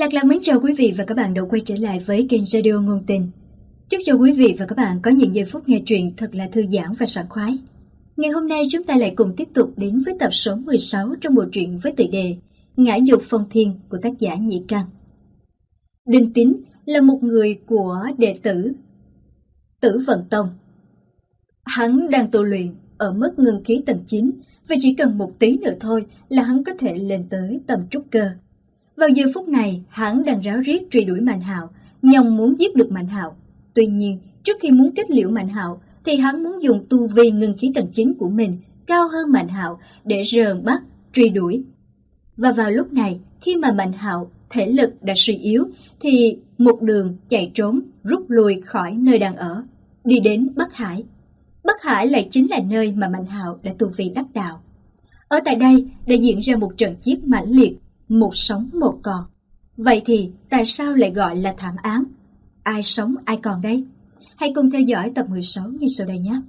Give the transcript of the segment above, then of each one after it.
Lạc Lạc mến chào quý vị và các bạn đã quay trở lại với kênh Radio Ngôn Tình. Chúc cho quý vị và các bạn có những giây phút nghe truyện thật là thư giãn và sảng khoái. Ngày hôm nay chúng ta lại cùng tiếp tục đến với tập số 16 trong bộ truyện với tựa đề Ngã Dục Phong Thiên của tác giả Nhị Căn. Đinh Tín là một người của đệ tử Tử Vận Tông. Hắn đang tu luyện ở mức ngưng khí tầng 9 và chỉ cần một tí nữa thôi là hắn có thể lên tới tầm trúc cơ. Vào giờ phút này, hắn đang ráo riết truy đuổi Mạnh Hạo, nhằm muốn giết được Mạnh Hạo. Tuy nhiên, trước khi muốn kết liễu Mạnh Hạo, thì hắn muốn dùng tu vi ngưng khí tầng 9 của mình cao hơn Mạnh Hạo để rờn bắt, truy đuổi. Và vào lúc này, khi mà Mạnh Hạo thể lực đã suy yếu, thì một đường chạy trốn rút lui khỏi nơi đang ở, đi đến Bắc Hải. Bắc Hải lại chính là nơi mà Mạnh Hạo đã tu vi đắc đạo. Ở tại đây đã diễn ra một trận chiến mãnh liệt, một sống một còn. Vậy thì tại sao lại gọi là thảm án? Ai sống ai còn đây? Hãy cùng theo dõi tập 16 như sau đây nhé.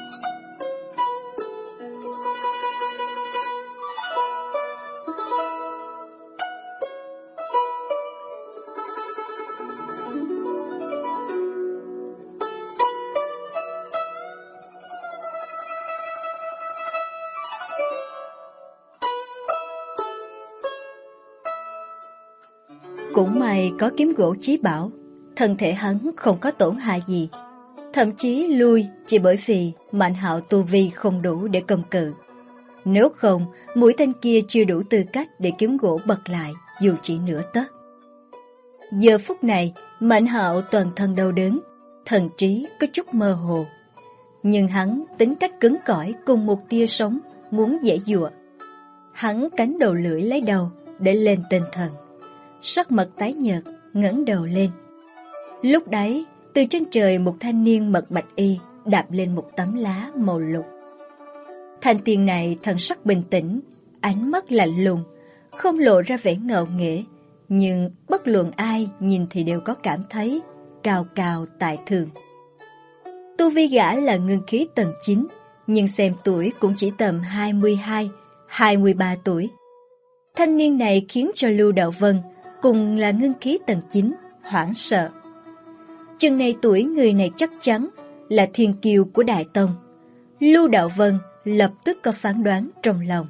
Cũng may có kiếm gỗ chí bảo, thân thể hắn không có tổn hại gì. Thậm chí lui chỉ bởi vì Mạnh Hạo tu vi không đủ để cầm cự. Nếu không, mũi tên kia chưa đủ tư cách để kiếm gỗ bật lại dù chỉ nửa tấc. Giờ phút này, Mạnh Hạo toàn thân đau đớn, thần trí có chút mơ hồ. Nhưng hắn tính cách cứng cỏi cùng một tia sống muốn dễ dụa. Hắn cắn đầu lưỡi lấy đầu để lên tinh thần. Sắc mặt tái nhợt, ngẩng đầu lên. Lúc đấy, từ trên trời một thanh niên mặc bạch y đạp lên một tấm lá màu lục. Thanh niên này thần sắc bình tĩnh, ánh mắt lạnh lùng, không lộ ra vẻ ngạo nghễ, nhưng bất luận ai nhìn thì đều có cảm thấy cao cao tại thượng. Tu vi gã là ngưng khí tầng 9, nhưng xem tuổi cũng chỉ tầm 22, 23 tuổi. Thanh niên này khiến cho Lưu Đạo Vân cùng là ngưng khí tầng 9, hoảng sợ. Chừng này tuổi người này chắc chắn là thiên kiêu của Đại Tông. Lưu Đạo Vân lập tức có phán đoán trong lòng.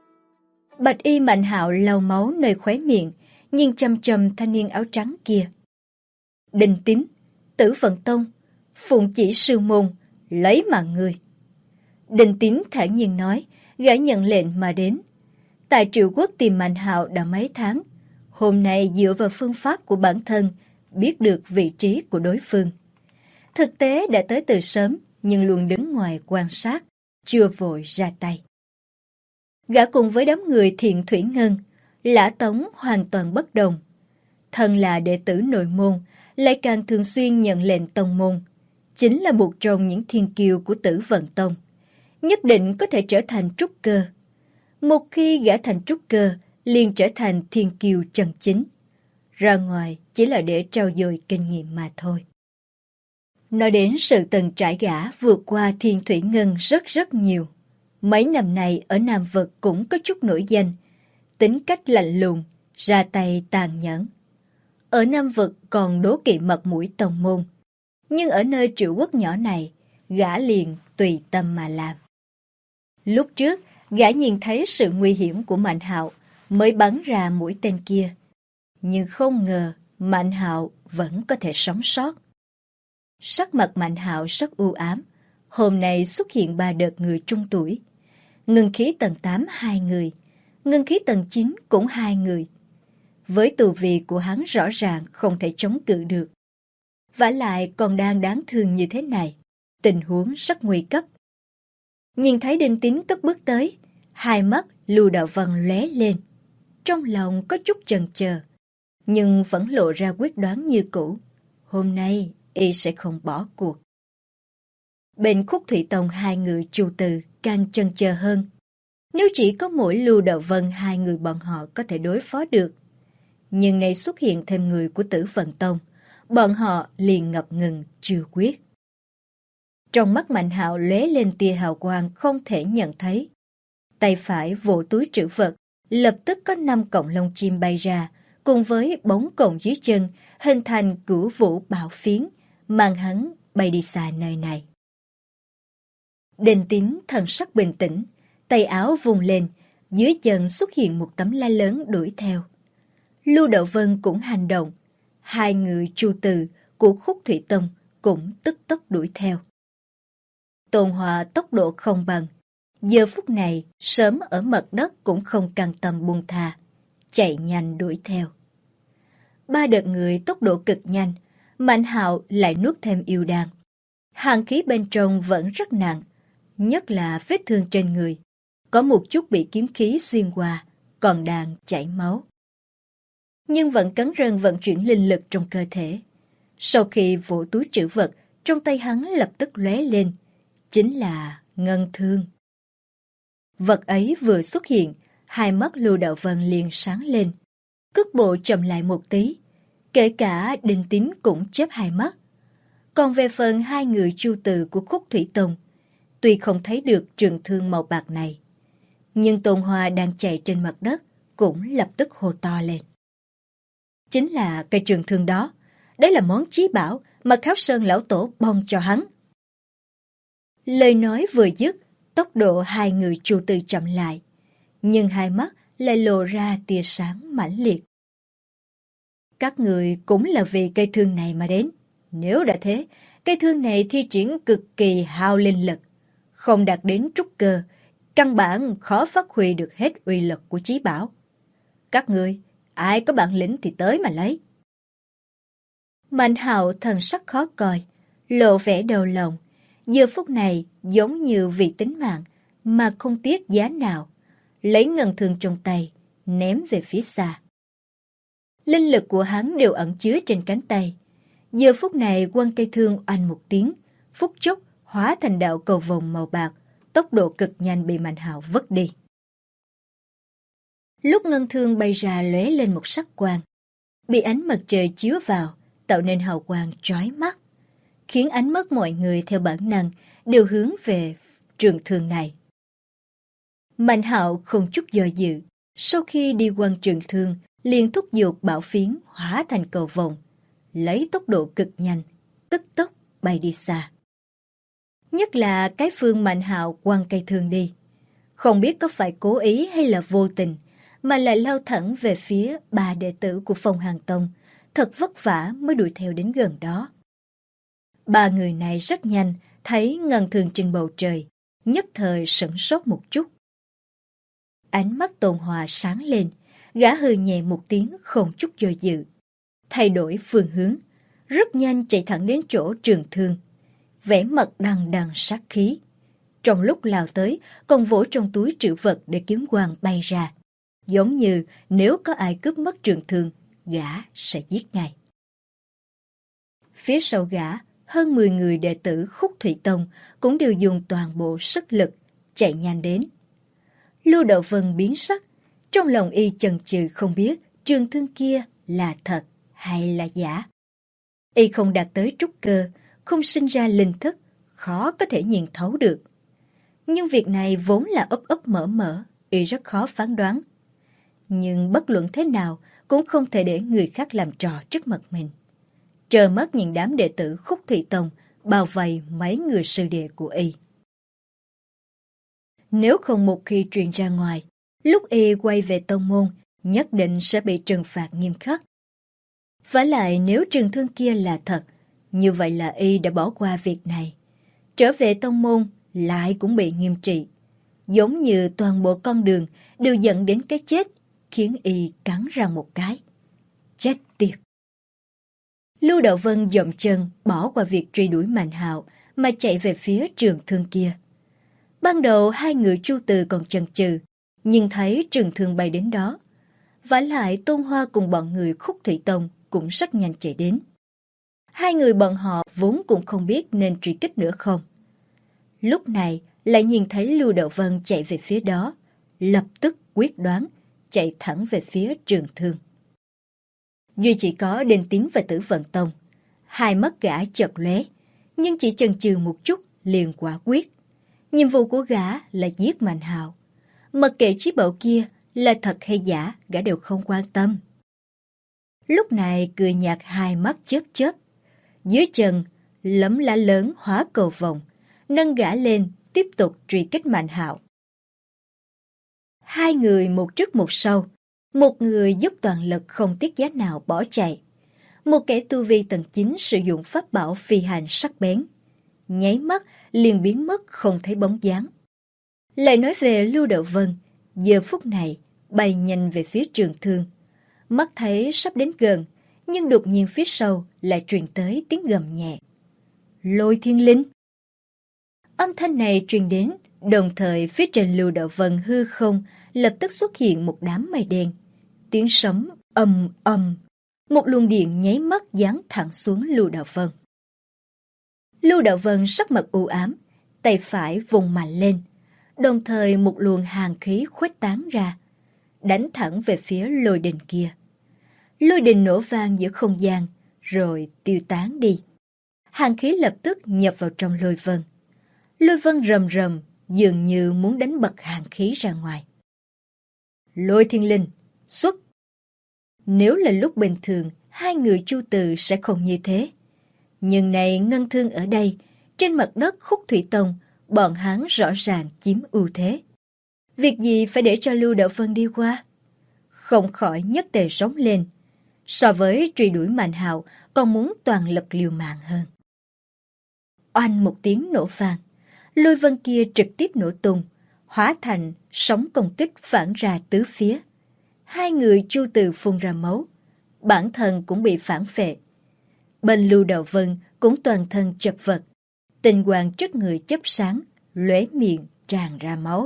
Bạch y Mạnh Hạo lau máu nơi khóe miệng, nhìn chăm chăm thanh niên áo trắng kia. Đinh Tín, Tử Vận Tông, phụng chỉ sư môn, lấy mạng người. Đinh Tín thản nhiên nói, gã nhận lệnh mà đến. Tại Triệu Quốc tìm Mạnh Hạo đã mấy tháng. Hôm nay dựa vào phương pháp của bản thân, biết được vị trí của đối phương. Thực tế đã tới từ sớm, nhưng luôn đứng ngoài quan sát, chưa vội ra tay. Gã cùng với đám người Thiện Thủy Ngân, Lã Tống hoàn toàn bất đồng. Thân là đệ tử nội môn, lại càng thường xuyên nhận lệnh tông môn. Chính là một trong những thiên kiêu của Tử Vận Tông. Nhất định có thể trở thành trúc cơ. Một khi gã thành trúc cơ, liền trở thành thiên kiêu chân chính. Ra ngoài chỉ là để trau dồi kinh nghiệm mà thôi. Nói đến sự từng trải gã vượt qua Thiên Thủy Ngân rất nhiều. Mấy năm nay ở Nam Vực cũng có chút nổi danh. Tính cách lạnh lùng, ra tay tàn nhẫn. Ở Nam Vực còn đố kỵ mặt mũi tông môn. Nhưng ở nơi Triệu Quốc nhỏ này, gã liền tùy tâm mà làm. Lúc trước, gã nhìn thấy sự nguy hiểm của Mạnh Hạo mới bắn ra mũi tên kia. Nhưng không ngờ Mạnh Hạo vẫn có thể sống sót. Sắc mặt Mạnh Hạo rất u ám. Hôm nay xuất hiện 3 đợt người trung tuổi. Ngưng khí tầng 8 2 người, ngưng khí tầng 9 cũng 2 người. Với tu vi của hắn rõ ràng không thể chống cự được. Vả lại còn đang đáng thương như thế này, tình huống rất nguy cấp. Nhìn thấy Đinh Tín cất bước tới, hai mắt Lưu Đạo Vân lóe lên. Trong lòng có chút chần chờ, nhưng vẫn lộ ra quyết đoán như cũ. Hôm nay y sẽ không bỏ cuộc. Bên Khúc Thủy Tông 2 người Chu Từ càng chần chờ hơn. Nếu chỉ có mỗi Lưu Đạo Vân 2 người bọn họ có thể đối phó được. Nhưng nay xuất hiện thêm người của Tử Vận Tông, bọn họ liền ngập ngừng chưa quyết. Trong mắt Mạnh Hạo lóe lên tia hào quang không thể nhận thấy. Tay phải vỗ túi trữ vật, lập tức có 5 cọng lông chim bay ra, cùng với bóng cồn dưới chân hình thành cửu vũ bão phiến, mang hắn bay đi xa nơi này. Đinh Tín thần sắc bình tĩnh, tay áo vung lên, dưới chân xuất hiện một tấm la lớn đuổi theo. Lưu Đậu Vân cũng hành động, hai người Chu Từ của Khúc Thủy Tông cũng tức tốc đuổi theo. Tôn Hòa tốc độ không bằng, giờ phút này sớm ở mặt đất cũng không cam tâm buông tha, chạy nhanh đuổi theo. Ba đợt người tốc độ cực nhanh, Mạnh Hạo lại nuốt thêm yêu đan. Hàn khí bên trong vẫn rất nặng, nhất là vết thương trên người, có một chút bị kiếm khí xuyên qua, còn đang chảy máu. Nhưng vẫn cắn răng vận chuyển linh lực trong cơ thể. Sau khi vỗ túi trữ vật, trong tay hắn lập tức lóe lên, chính là ngân thương. Vật ấy vừa xuất hiện, hai mắt Lưu Đạo Vân liền sáng lên. Cước bộ chậm lại một tí, kể cả Đinh Tín cũng chớp hai mắt. Còn về phần hai người Chu Từ của Khúc Thủy Tông, tuy không thấy được trường thương màu bạc này, nhưng Tôn Hoa đang chạy trên mặt đất cũng lập tức hô to lên. Chính là cây trường thương đó, đấy là món chí bảo mà Kháo Sơn lão tổ bông cho hắn. Lời nói vừa dứt, tốc độ hai người Chu Từ chậm lại, nhưng hai mắt lại lộ ra tia sáng mãnh liệt. Các người cũng là vì cây thương này mà đến. Nếu đã thế, cây thương này thi triển cực kỳ hao linh lực, không đạt đến trúc cơ, căn bản khó phát huy được hết uy lực của chí bảo. Các người, ai có bản lĩnh thì tới mà lấy. Mạnh Hạo thần sắc khó coi, lộ vẻ đau lòng, giờ phút này giống như vì tính mạng mà không tiếc giá nào, lấy ngân thương trong tay, ném về phía xa. Linh lực của hắn đều ẩn chứa trên cánh tay. Giờ phút này quăng cây thương oanh một tiếng, phút chốc hóa thành đạo cầu vồng màu bạc, tốc độ cực nhanh bị Mạnh Hạo vứt đi. Lúc ngân thương bay ra lóe lên một sắc quang, bị ánh mặt trời chiếu vào, tạo nên hào quang chói mắt, khiến ánh mắt mọi người theo bản năng đều hướng về trường thương này. Mạnh Hạo không chút do dự, sau khi đi quăng trường thương, liền thúc giục bảo phiến hóa thành cầu vồng, lấy tốc độ cực nhanh, tức tốc bay đi xa. Nhất là cái phương Mạnh Hạo quăng cây thương đi, không biết có phải cố ý hay là vô tình, mà lại lao thẳng về phía ba đệ tử của Phong Hàn Tông, thật vất vả mới đuổi theo đến gần đó. Ba người này rất nhanh thấy ngân thương trên bầu trời, nhất thời sửng sốt một chút. Ánh mắt Tôn Hòa sáng lên, gã hừ nhẹ một tiếng không chút do dự, thay đổi phương hướng, rất nhanh chạy thẳng đến chỗ trường thương, vẻ mặt đằng đằng sát khí. Trong lúc lao tới, còn vỗ trong túi trữ vật để kiếm quang bay ra, giống như nếu có ai cướp mất trường thương, gã sẽ giết ngay. Phía sau gã, hơn 10 người đệ tử Khúc Thủy Tông cũng đều dùng toàn bộ sức lực chạy nhanh đến. Lưu Đậu Vân biến sắc, trong lòng y chần chừ không biết trường thương kia là thật hay là giả. Y không đạt tới trúc cơ, không sinh ra linh thức, khó có thể nhìn thấu được. Nhưng việc này vốn là ấp ấp mở mở, y rất khó phán đoán. Nhưng bất luận thế nào cũng không thể để người khác làm trò trước mặt mình. Trơ mắt nhìn đám đệ tử Khúc Thủy Tông bao vây mấy người sư đệ của y. Nếu không một khi truyền ra ngoài, lúc y quay về tông môn, nhất định sẽ bị trừng phạt nghiêm khắc. Vả lại nếu trường thương kia là thật, như vậy là y đã bỏ qua việc này. Trở về tông môn, lại cũng bị nghiêm trị. Giống như toàn bộ con đường đều dẫn đến cái chết, khiến y cắn răng một cái. Chết tiệt! Lưu Đạo Vân dậm chân, bỏ qua việc truy đuổi Mạnh Hạo, mà chạy về phía trường thương kia. Ban đầu hai người Chu Từ còn chần chừ, nhưng thấy trường thương bay đến đó. Vả lại Tôn Hoa cùng bọn người Khúc Thủy Tông cũng rất nhanh chạy đến. Hai người bọn họ vốn cũng không biết nên truy kích nữa không. Lúc này lại nhìn thấy Lưu Đạo Vân chạy về phía đó, lập tức quyết đoán chạy thẳng về phía trường thương. Duy chỉ có Đinh Tín và Tử Vận Tông, hai mắt gã chợt lóe, nhưng chỉ chần chừ một chút liền quả quyết. Nhiệm vụ của gã là giết Mạnh Hạo. Mặc kệ chí bảo kia là thật hay giả, gã đều không quan tâm. Lúc này cười nhạt hai mắt chớp chớp. Dưới chân, lấm lá lớn hóa cầu vồng, nâng gã lên tiếp tục truy kích Mạnh Hạo. Hai người một trước một sau, một người dốc toàn lực không tiếc giá nào bỏ chạy. Một kẻ tu vi tầng 9 sử dụng pháp bảo phi hành sắc bén. Nháy mắt liền biến mất không thấy bóng dáng. Lại nói về Lưu Đạo Vân, giờ phút này bay nhanh về phía Trường Thương. Mắt thấy sắp đến gần, nhưng đột nhiên phía sau lại truyền tới tiếng gầm nhẹ. Lôi Thiên Linh! Âm thanh này truyền đến, đồng thời phía trên Lưu Đạo Vân hư không lập tức xuất hiện một đám mây đen. Tiếng sấm ầm ầm, một luồng điện nháy mắt giáng thẳng xuống Lưu Đạo Vân. Lưu Đạo Vân sắc mặt u ám, tay phải vùng mạnh lên, đồng thời một luồng hàn khí khuếch tán ra, đánh thẳng về phía lôi đình kia. Lôi đình nổ vang giữa không gian, rồi tiêu tán đi. Hàn khí lập tức nhập vào trong lôi vân. Lôi vân rầm rầm, dường như muốn đánh bật hàn khí ra ngoài. Lôi Thiên Linh, xuất! Nếu là lúc bình thường, hai người Chu Từ sẽ không như thế. Nhưng này Ngân Thương ở đây, trên mặt đất Khúc Thủy Tông, bọn hắn rõ ràng chiếm ưu thế. Việc gì phải để cho Lưu Đạo Vân đi qua? Không khỏi nhất tề sống lên. So với truy đuổi Mạnh Hạo, còn muốn toàn lực liều mạng hơn. Oanh một tiếng nổ vang, lôi vân kia trực tiếp nổ tung, hóa thành sóng công kích phản ra tứ phía. Hai người Chu Từ phun ra máu, bản thân cũng bị phản phệ. Bên Lưu Đạo Vân cũng toàn thân chật vật, tinh quang trước người chớp sáng, lóe miệng tràn ra máu.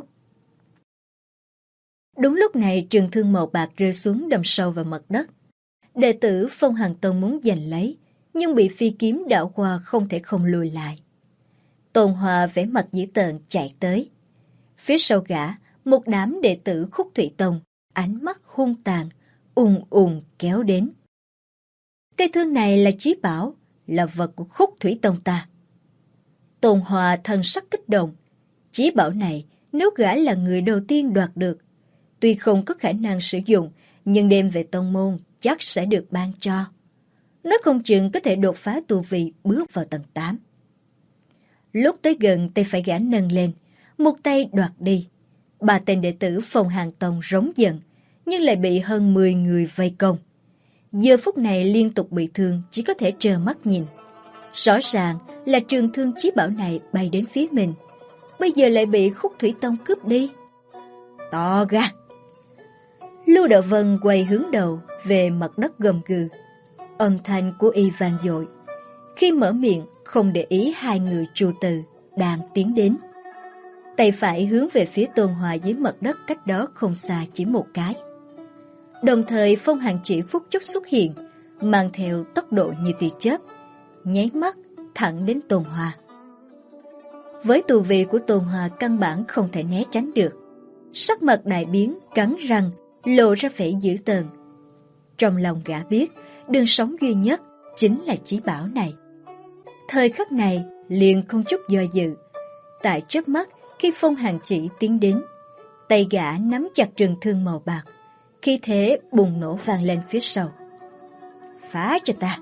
Đúng lúc này trường thương màu bạc rơi xuống đâm sâu vào mặt đất. Đệ tử Phong Hàn Tông muốn giành lấy, nhưng bị phi kiếm đảo qua không thể không lùi lại. Tôn Hòa vẻ mặt dữ tợn chạy tới. Phía sau gã, một đám đệ tử Khúc Thủy Tông, ánh mắt hung tàn, ùn kéo đến. Cây thương này là chí bảo, là vật của Khúc Thủy Tông ta. Tôn Hòa thần sắc kích động. Chí bảo này, nếu gã là người đầu tiên đoạt được, tuy không có khả năng sử dụng, nhưng đem về tông môn chắc sẽ được ban cho. Nó không chừng có thể đột phá tu vi bước vào tầng 8. Lúc tới gần, tay phải gã nâng lên, một tay đoạt đi. Ba tên đệ tử Phong Hàn Tông rống giận, nhưng lại bị hơn 10 người vây công. Giờ phút này liên tục bị thương, chỉ có thể trơ mắt nhìn. Rõ ràng là trường thương chí bảo này bay đến phía mình, bây giờ lại bị Khúc Thủy Tông cướp đi. To gan! Lưu Đạo Vân quay hướng đầu về mặt đất gầm gừ. Âm thanh của y vang dội. Khi mở miệng, không để ý hai người Chu Từ đang tiến đến. Tay phải hướng về phía Tôn Hòa dưới mặt đất cách đó không xa chỉ một cái. Đồng thời Phong Hàn chỉ phút chốc xuất hiện, mang theo tốc độ như tia chớp, nháy mắt thẳng đến Tôn Hòa. Với tu vi của Tôn Hòa căn bản không thể né tránh được. Sắc mặt đại biến, cắn răng, lộ ra vẻ dữ tợn. Trong lòng gã biết, đường sống duy nhất chính là chí bảo này. Thời khắc này liền không chút do dự. Tại chớp mắt, khi Phong Hàn chỉ tiến đến, tay gã nắm chặt trường thương màu bạc, khi thế bùng nổ vang lên phía sau. Phá cho ta!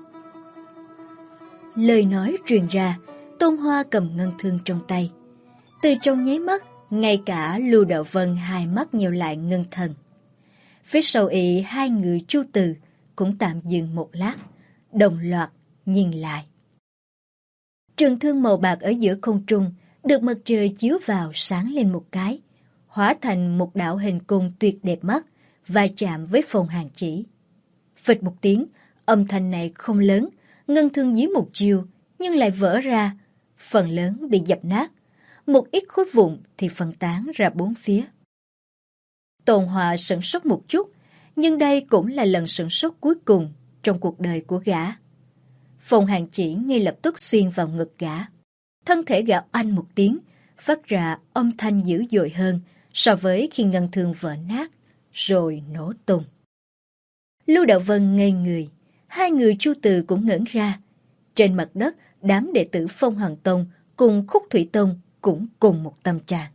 Lời nói truyền ra, Tôn Hoa cầm ngân thương trong tay. Từ trong nháy mắt, ngay cả Lưu Đạo Vân hai mắt nheo lại ngưng thần. Phía sau y hai người Chu Từ cũng tạm dừng một lát, đồng loạt nhìn lại. Trường thương màu bạc ở giữa không trung được mặt trời chiếu vào sáng lên một cái, hóa thành một đạo hình cung tuyệt đẹp mắt, va chạm với Phong Hàn chỉ. Phịch một tiếng, âm thanh này không lớn, ngân thương dưới một chiều nhưng lại vỡ ra, phần lớn bị dập nát, một ít khối vụn thì phân tán ra bốn phía. Tôn Hòa sửng sốt một chút, nhưng đây cũng là lần sửng sốt cuối cùng trong cuộc đời của gã. Phong Hàn chỉ ngay lập tức xuyên vào ngực gã. Thân thể gã oanh một tiếng, phát ra âm thanh dữ dội hơn so với khi ngân thương vỡ nát, rồi nổ tung. Lưu Đạo Vân ngây người, hai người Chu Từ cũng ngẩn ra. Trên mặt đất, đám đệ tử Phong Hàn Tông cùng Khúc Thủy Tông cũng cùng một tâm trạng.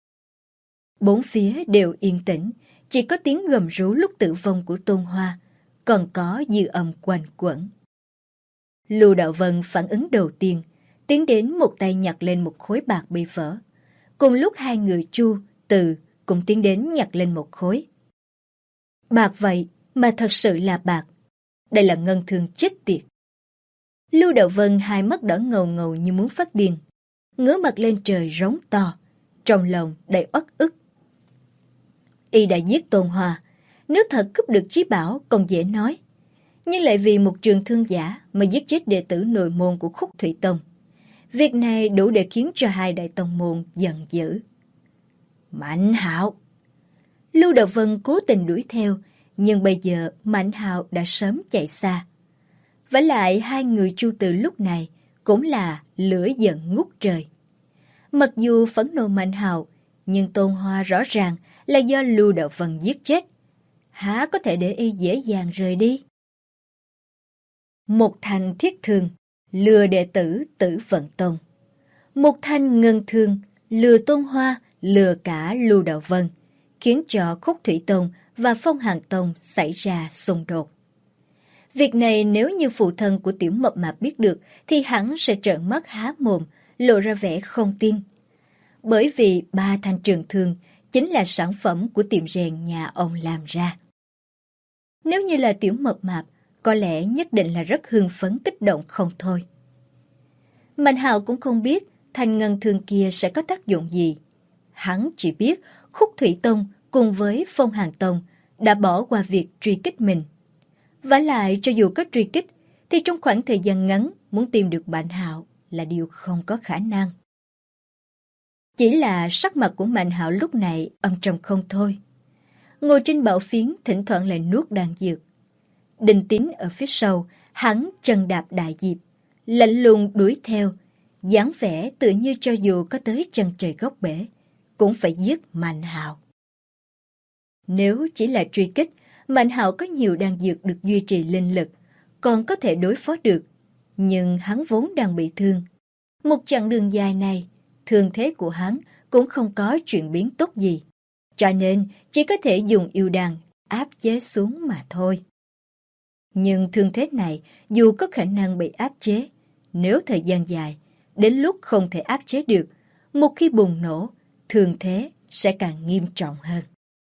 Bốn phía đều yên tĩnh, chỉ có tiếng gầm rú lúc tử vong của Tôn Hoa, còn có dư âm quanh quẩn. Lưu Đạo Vân phản ứng đầu tiên, tiến đến một tay nhặt lên một khối bạc bị vỡ. Cùng lúc hai người Chu, Từ cũng tiến đến nhặt lên một khối. Bạc vậy mà thật sự là bạc. Đây là ngân thương chết tiệt. Lưu Đạo Vân hai mắt đỏ ngầu ngầu như muốn phát điên, ngửa mặt lên trời rống to, trong lòng đầy uất ức. Y đã giết Tôn Hoa, nếu thật cướp được chí bảo còn dễ nói, nhưng lại vì một trường thương giả mà giết chết đệ tử nội môn của Khúc Thủy Tông. Việc này đủ để khiến cho hai đại tông môn giận dữ. Mạnh Hạo! Lưu Đạo Vân cố tình đuổi theo, nhưng bây giờ Mạnh Hạo đã sớm chạy xa. Vả lại hai người Chu Từ lúc này cũng là lửa giận ngút trời. Mặc dù phẫn nộ Mạnh Hạo, nhưng Tôn Hoa rõ ràng là do Lưu Đạo Vân giết chết. Há có thể để y dễ dàng rời đi? Một thanh thiết thương lừa đệ tử Tử Vận Tông. Một thanh ngân thương lừa Tôn Hoa, lừa cả Lưu Đạo Vân, khiến cho Khúc Thủy Tông và Phong Hàn Tông xảy ra xung đột. Việc này nếu như phụ thân của Tiểu Mập Mạp biết được thì hắn sẽ trợn mắt há mồm, lộ ra vẻ không tin. Bởi vì 3 thanh trường thương chính là sản phẩm của tiệm rèn nhà ông làm ra. Nếu như là Tiểu Mập Mạp, có lẽ nhất định là rất hưng phấn kích động không thôi. Mạnh Hạo cũng không biết thanh ngân thương kia sẽ có tác dụng gì. Hắn chỉ biết Khúc Thủy Tông cùng với Phong Hàn Tông đã bỏ qua việc truy kích mình. Vả lại cho dù có truy kích thì trong khoảng thời gian ngắn muốn tìm được Mạnh Hạo là điều không có khả năng. Chỉ là sắc mặt của Mạnh Hạo lúc này âm trầm không thôi. Ngồi trên bảo phiến thỉnh thoảng lại nuốt đan dược. Đinh Tín ở phía sau, hắn chân đạp đại diệp, lạnh lùng đuổi theo, dáng vẻ tựa như cho dù có tới chân trời góc bể, cũng phải giết Mạnh Hạo. Nếu chỉ là truy kích, Mạnh Hạo có nhiều đan dược được duy trì linh lực, còn có thể đối phó được. Nhưng hắn vốn đang bị thương. Một chặng đường dài này, thương thế của hắn cũng không có chuyển biến tốt gì. Cho nên chỉ có thể dùng yêu đan áp chế xuống mà thôi. Nhưng thương thế này dù có khả năng bị áp chế, nếu thời gian dài, đến lúc không thể áp chế được, một khi bùng nổ, thương thế sẽ càng nghiêm trọng hơn.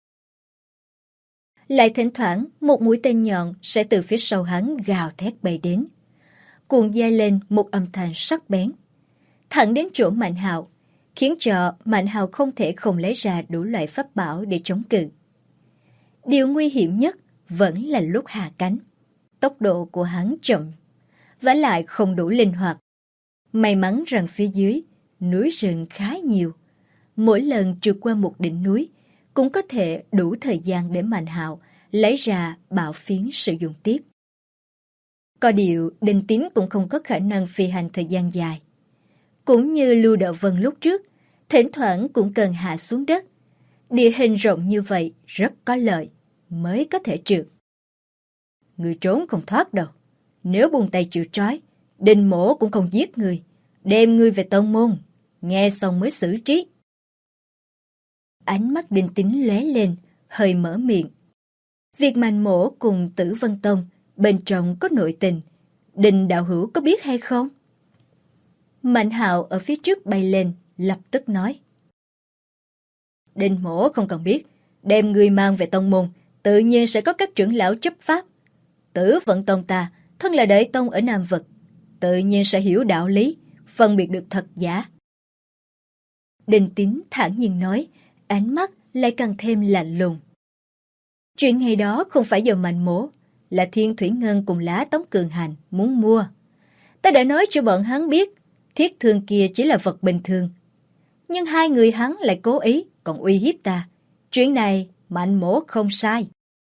Lại thỉnh thoảng một mũi tên nhọn sẽ từ phía sau hắn gào thét bay đến, cuồng dai lên một âm thanh sắc bén, thẳng đến chỗ Mạnh Hạo, khiến cho Mạnh Hạo không thể không lấy ra đủ loại pháp bảo để chống cự. Điều nguy hiểm nhất vẫn là lúc hạ cánh. Tốc độ của hắn chậm, vả lại không đủ linh hoạt. May mắn rằng phía dưới, núi rừng khá nhiều. Mỗi lần trượt qua một đỉnh núi, cũng có thể đủ thời gian để Mạnh Hạo lấy ra bảo phiến sử dụng tiếp. Có điều, Đinh Tín cũng không có khả năng phi hành thời gian dài. Cũng như Lưu Đạo Vân lúc trước, thỉnh thoảng cũng cần hạ xuống đất. Địa hình rộng như vậy rất có lợi, mới có thể trượt. Người trốn không thoát đâu. Nếu buông tay chịu trói, Đinh Mỗ cũng không giết người, đem ngươi về tông môn, nghe xong mới xử trí. Ánh mắt Đinh Tín lóe lên, hơi mở miệng. Việc Mạnh Mỗ cùng Tử Vân Tông bên trong có nội tình, Đinh đạo hữu có biết hay không? Mạnh Hạo ở phía trước bay lên, lập tức nói. Đinh Mỗ không cần biết, đem người mang về tông môn, tự nhiên sẽ có các trưởng lão chấp pháp. Tử Vận Tông ta, thân là đệ tông ở Nam Vực, tự nhiên sẽ hiểu đạo lý, phân biệt được thật giả. Đinh Tín thản nhiên nói, ánh mắt lại càng thêm lạnh lùng. Chuyện ngày đó không phải do Mạnh Mỗ, là Thiên Thủy Ngân cùng Lá Tống Cường Hành muốn mua. Ta đã nói cho bọn hắn biết, thiết thương kia chỉ là vật bình thường. Nhưng hai người hắn lại cố ý, còn uy hiếp ta. Chuyện này Mạnh Mỗ không sai.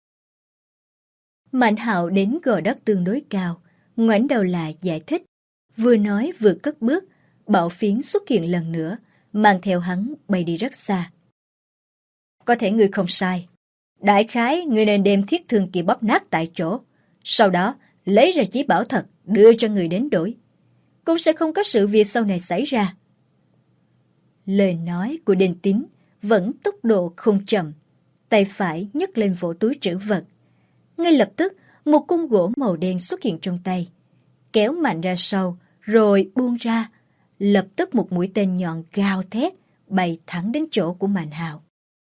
Mạnh Hạo đến gò đất tương đối cao, ngoảnh đầu lại giải thích. Vừa nói vừa cất bước, bảo phiến xuất hiện lần nữa, mang theo hắn bay đi rất xa. Có thể ngươi không sai. Đại khái ngươi nên đem thiết thương kia bóp nát tại chỗ, sau đó lấy ra chí bảo thật đưa cho người đến đổi. Cũng sẽ không có sự việc sau này xảy ra. Lời nói của Đinh Tín vẫn tốc độ không chậm, tay phải nhấc lên vỗ túi trữ vật. Ngay lập tức, Một cung gỗ màu đen xuất hiện trong tay, kéo mạnh ra sau, rồi buông ra. Lập tức một mũi tên nhọn gào thét, bay thẳng đến chỗ của Mạnh Hạo.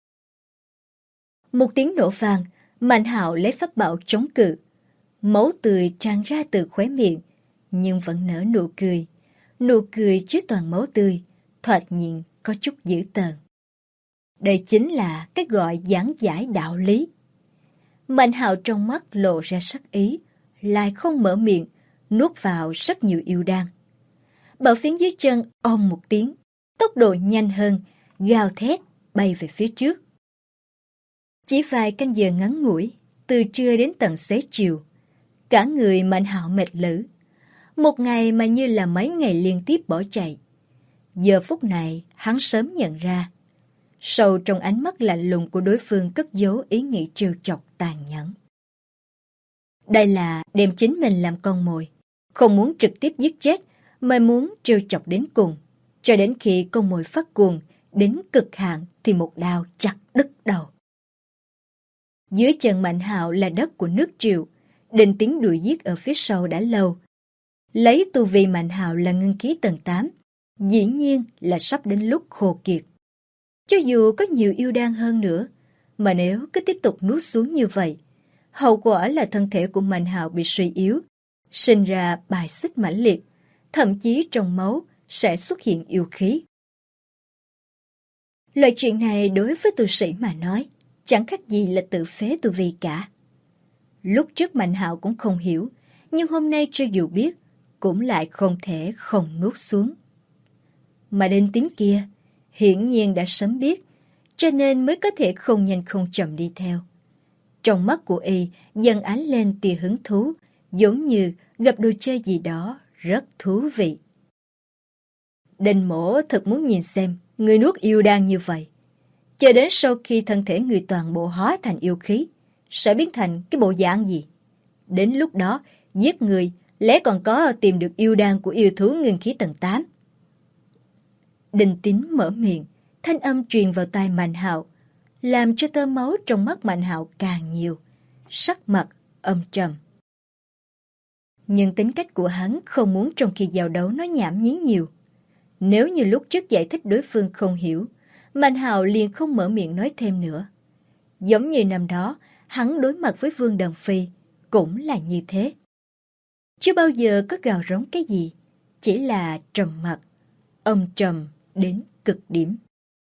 Một tiếng nổ vang, Mạnh Hạo lấy pháp bảo chống cự. Máu tươi tràn ra từ khóe miệng, nhưng vẫn nở nụ cười. Nụ cười chứa toàn máu tươi, thoạt nhìn có chút dữ tợn. Đây chính là cái gọi giảng giải đạo lý. Mạnh Hạo trong mắt lộ ra sắc ý, lại không mở miệng, nuốt vào rất nhiều yêu đan. Bảo phiến dưới chân ong một tiếng, tốc độ nhanh hơn, gào thét bay về phía trước. Chỉ vài canh giờ ngắn ngủi, từ trưa đến tận xế chiều, cả người Mạnh Hạo mệt lử. Một ngày mà như là mấy ngày liên tiếp bỏ chạy. Giờ phút này hắn sớm nhận ra, sâu trong ánh mắt lạnh lùng của đối phương cất giấu ý nghĩ trêu chọc tàn nhẫn. Đây là đem chính mình làm con mồi, không muốn trực tiếp giết chết, mà muốn trêu chọc đến cùng, cho đến khi con mồi phát cuồng đến cực hạn thì một đao chặt đứt đầu. Dưới chân Mạnh Hạo là đất của nước Triệu, Đinh Tiến đuổi giết ở phía sau đã lâu. Lấy tu vi Mạnh Hạo là ngưng khí tầng 8, dĩ nhiên là sắp đến lúc khô kiệt. Cho dù có nhiều yêu đan hơn nữa, mà nếu cứ tiếp tục nuốt xuống như vậy, hậu quả là thân thể của Mạnh Hạo bị suy yếu, sinh ra bài xích mãnh liệt, thậm chí trong máu sẽ xuất hiện yêu khí. Loại chuyện này đối với tu sĩ mà nói, chẳng khác gì là tự phế tu vi cả. Lúc trước Mạnh Hạo cũng không hiểu, nhưng hôm nay cho dù biết, cũng lại không thể không nuốt xuống. Mà Đinh Tiến kia, hiển nhiên đã sớm biết, cho nên mới có thể không nhanh không chậm đi theo. Trong mắt của y dần ánh lên tia hứng thú, giống như gặp đồ chơi gì đó rất thú vị. Đinh mỗ thật muốn nhìn xem người nuốt yêu đan như vậy. Chờ đến sau khi thân thể người toàn bộ hóa thành yêu khí, sẽ biến thành cái bộ dạng gì? Đến lúc đó, giết người, lẽ còn có tìm được yêu đan của yêu thú ngưng khí tầng 8. Đinh Tín mở miệng, thanh âm truyền vào tai Mạnh Hạo, làm cho tơ máu trong mắt Mạnh Hạo càng nhiều, sắc mặt âm trầm. Nhưng tính cách của hắn không muốn trong khi giao đấu nói nhảm nhí nhiều. Nếu như lúc trước giải thích đối phương không hiểu, Mạnh Hạo liền không mở miệng nói thêm nữa. Giống như năm đó, hắn đối mặt với Vương Đằng Phi, cũng là như thế. Chưa bao giờ có gào rống cái gì, chỉ là trầm mặc, âm trầm đến cực điểm.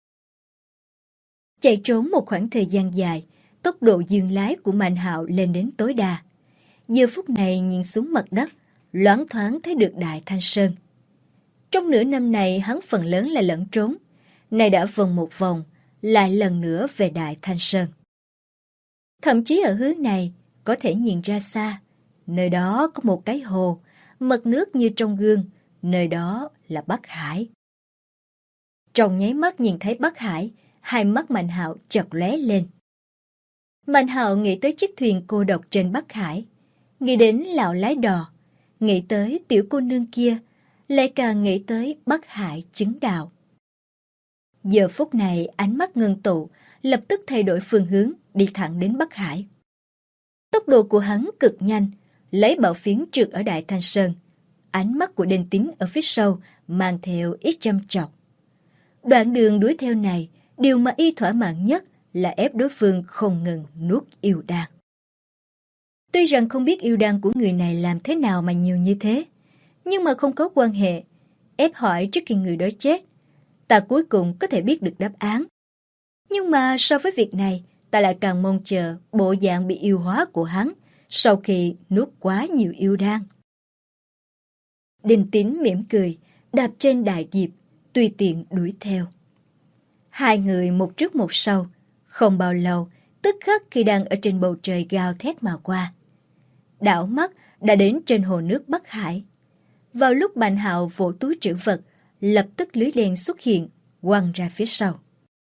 Chạy trốn một khoảng thời gian dài, tốc độ dương lái của Mạnh Hạo lên đến tối đa. Giờ phút này nhìn xuống mặt đất, loáng thoáng thấy được Đại Thanh Sơn. Trong nửa năm này hắn phần lớn là lẫn trốn, nay đã vòng một vòng, lại lần nữa về Đại Thanh Sơn. Thậm chí ở hướng này, có thể nhìn ra xa, nơi đó có một cái hồ, mực nước như trong gương, nơi đó là Bắc Hải. Trong nháy mắt nhìn thấy Bắc Hải, hai mắt Mạnh Hạo chợt lóe lên. Mạnh Hạo nghĩ tới chiếc thuyền cô độc trên Bắc Hải, nghĩ đến lão lái đò, nghĩ tới tiểu cô nương kia, lại càng nghĩ tới Bắc Hải chứng đạo. Giờ phút này ánh mắt ngưng tụ, lập tức thay đổi phương hướng, đi thẳng đến Bắc Hải. Tốc độ của hắn cực nhanh, lấy bảo phiến trượt ở Đại Thanh Sơn. Ánh mắt của Đinh Tín ở phía sau mang theo ít châm chọc. Đoạn đường đuổi theo này, điều mà y thỏa mãn nhất là ép đối phương không ngừng nuốt yêu đan. Tuy rằng không biết yêu đan của người này làm thế nào mà nhiều như thế, nhưng mà không có quan hệ, ép hỏi trước khi người đó chết, ta cuối cùng có thể biết được đáp án. Nhưng mà so với việc này, ta lại càng mong chờ bộ dạng bị yêu hóa của hắn sau khi nuốt quá nhiều yêu đan. Đinh Tín mỉm cười, đạp trên đại diệp, tùy tiện đuổi theo. Hai người một trước một sau, không bao lâu, tức khắc khi đang ở trên bầu trời gào thét mà qua. Đảo mắt đã đến trên hồ nước Bắc Hải. Vào lúc Mạnh Hạo vỗ túi trữ vật, lập tức lưới đen xuất hiện, quăng ra phía sau.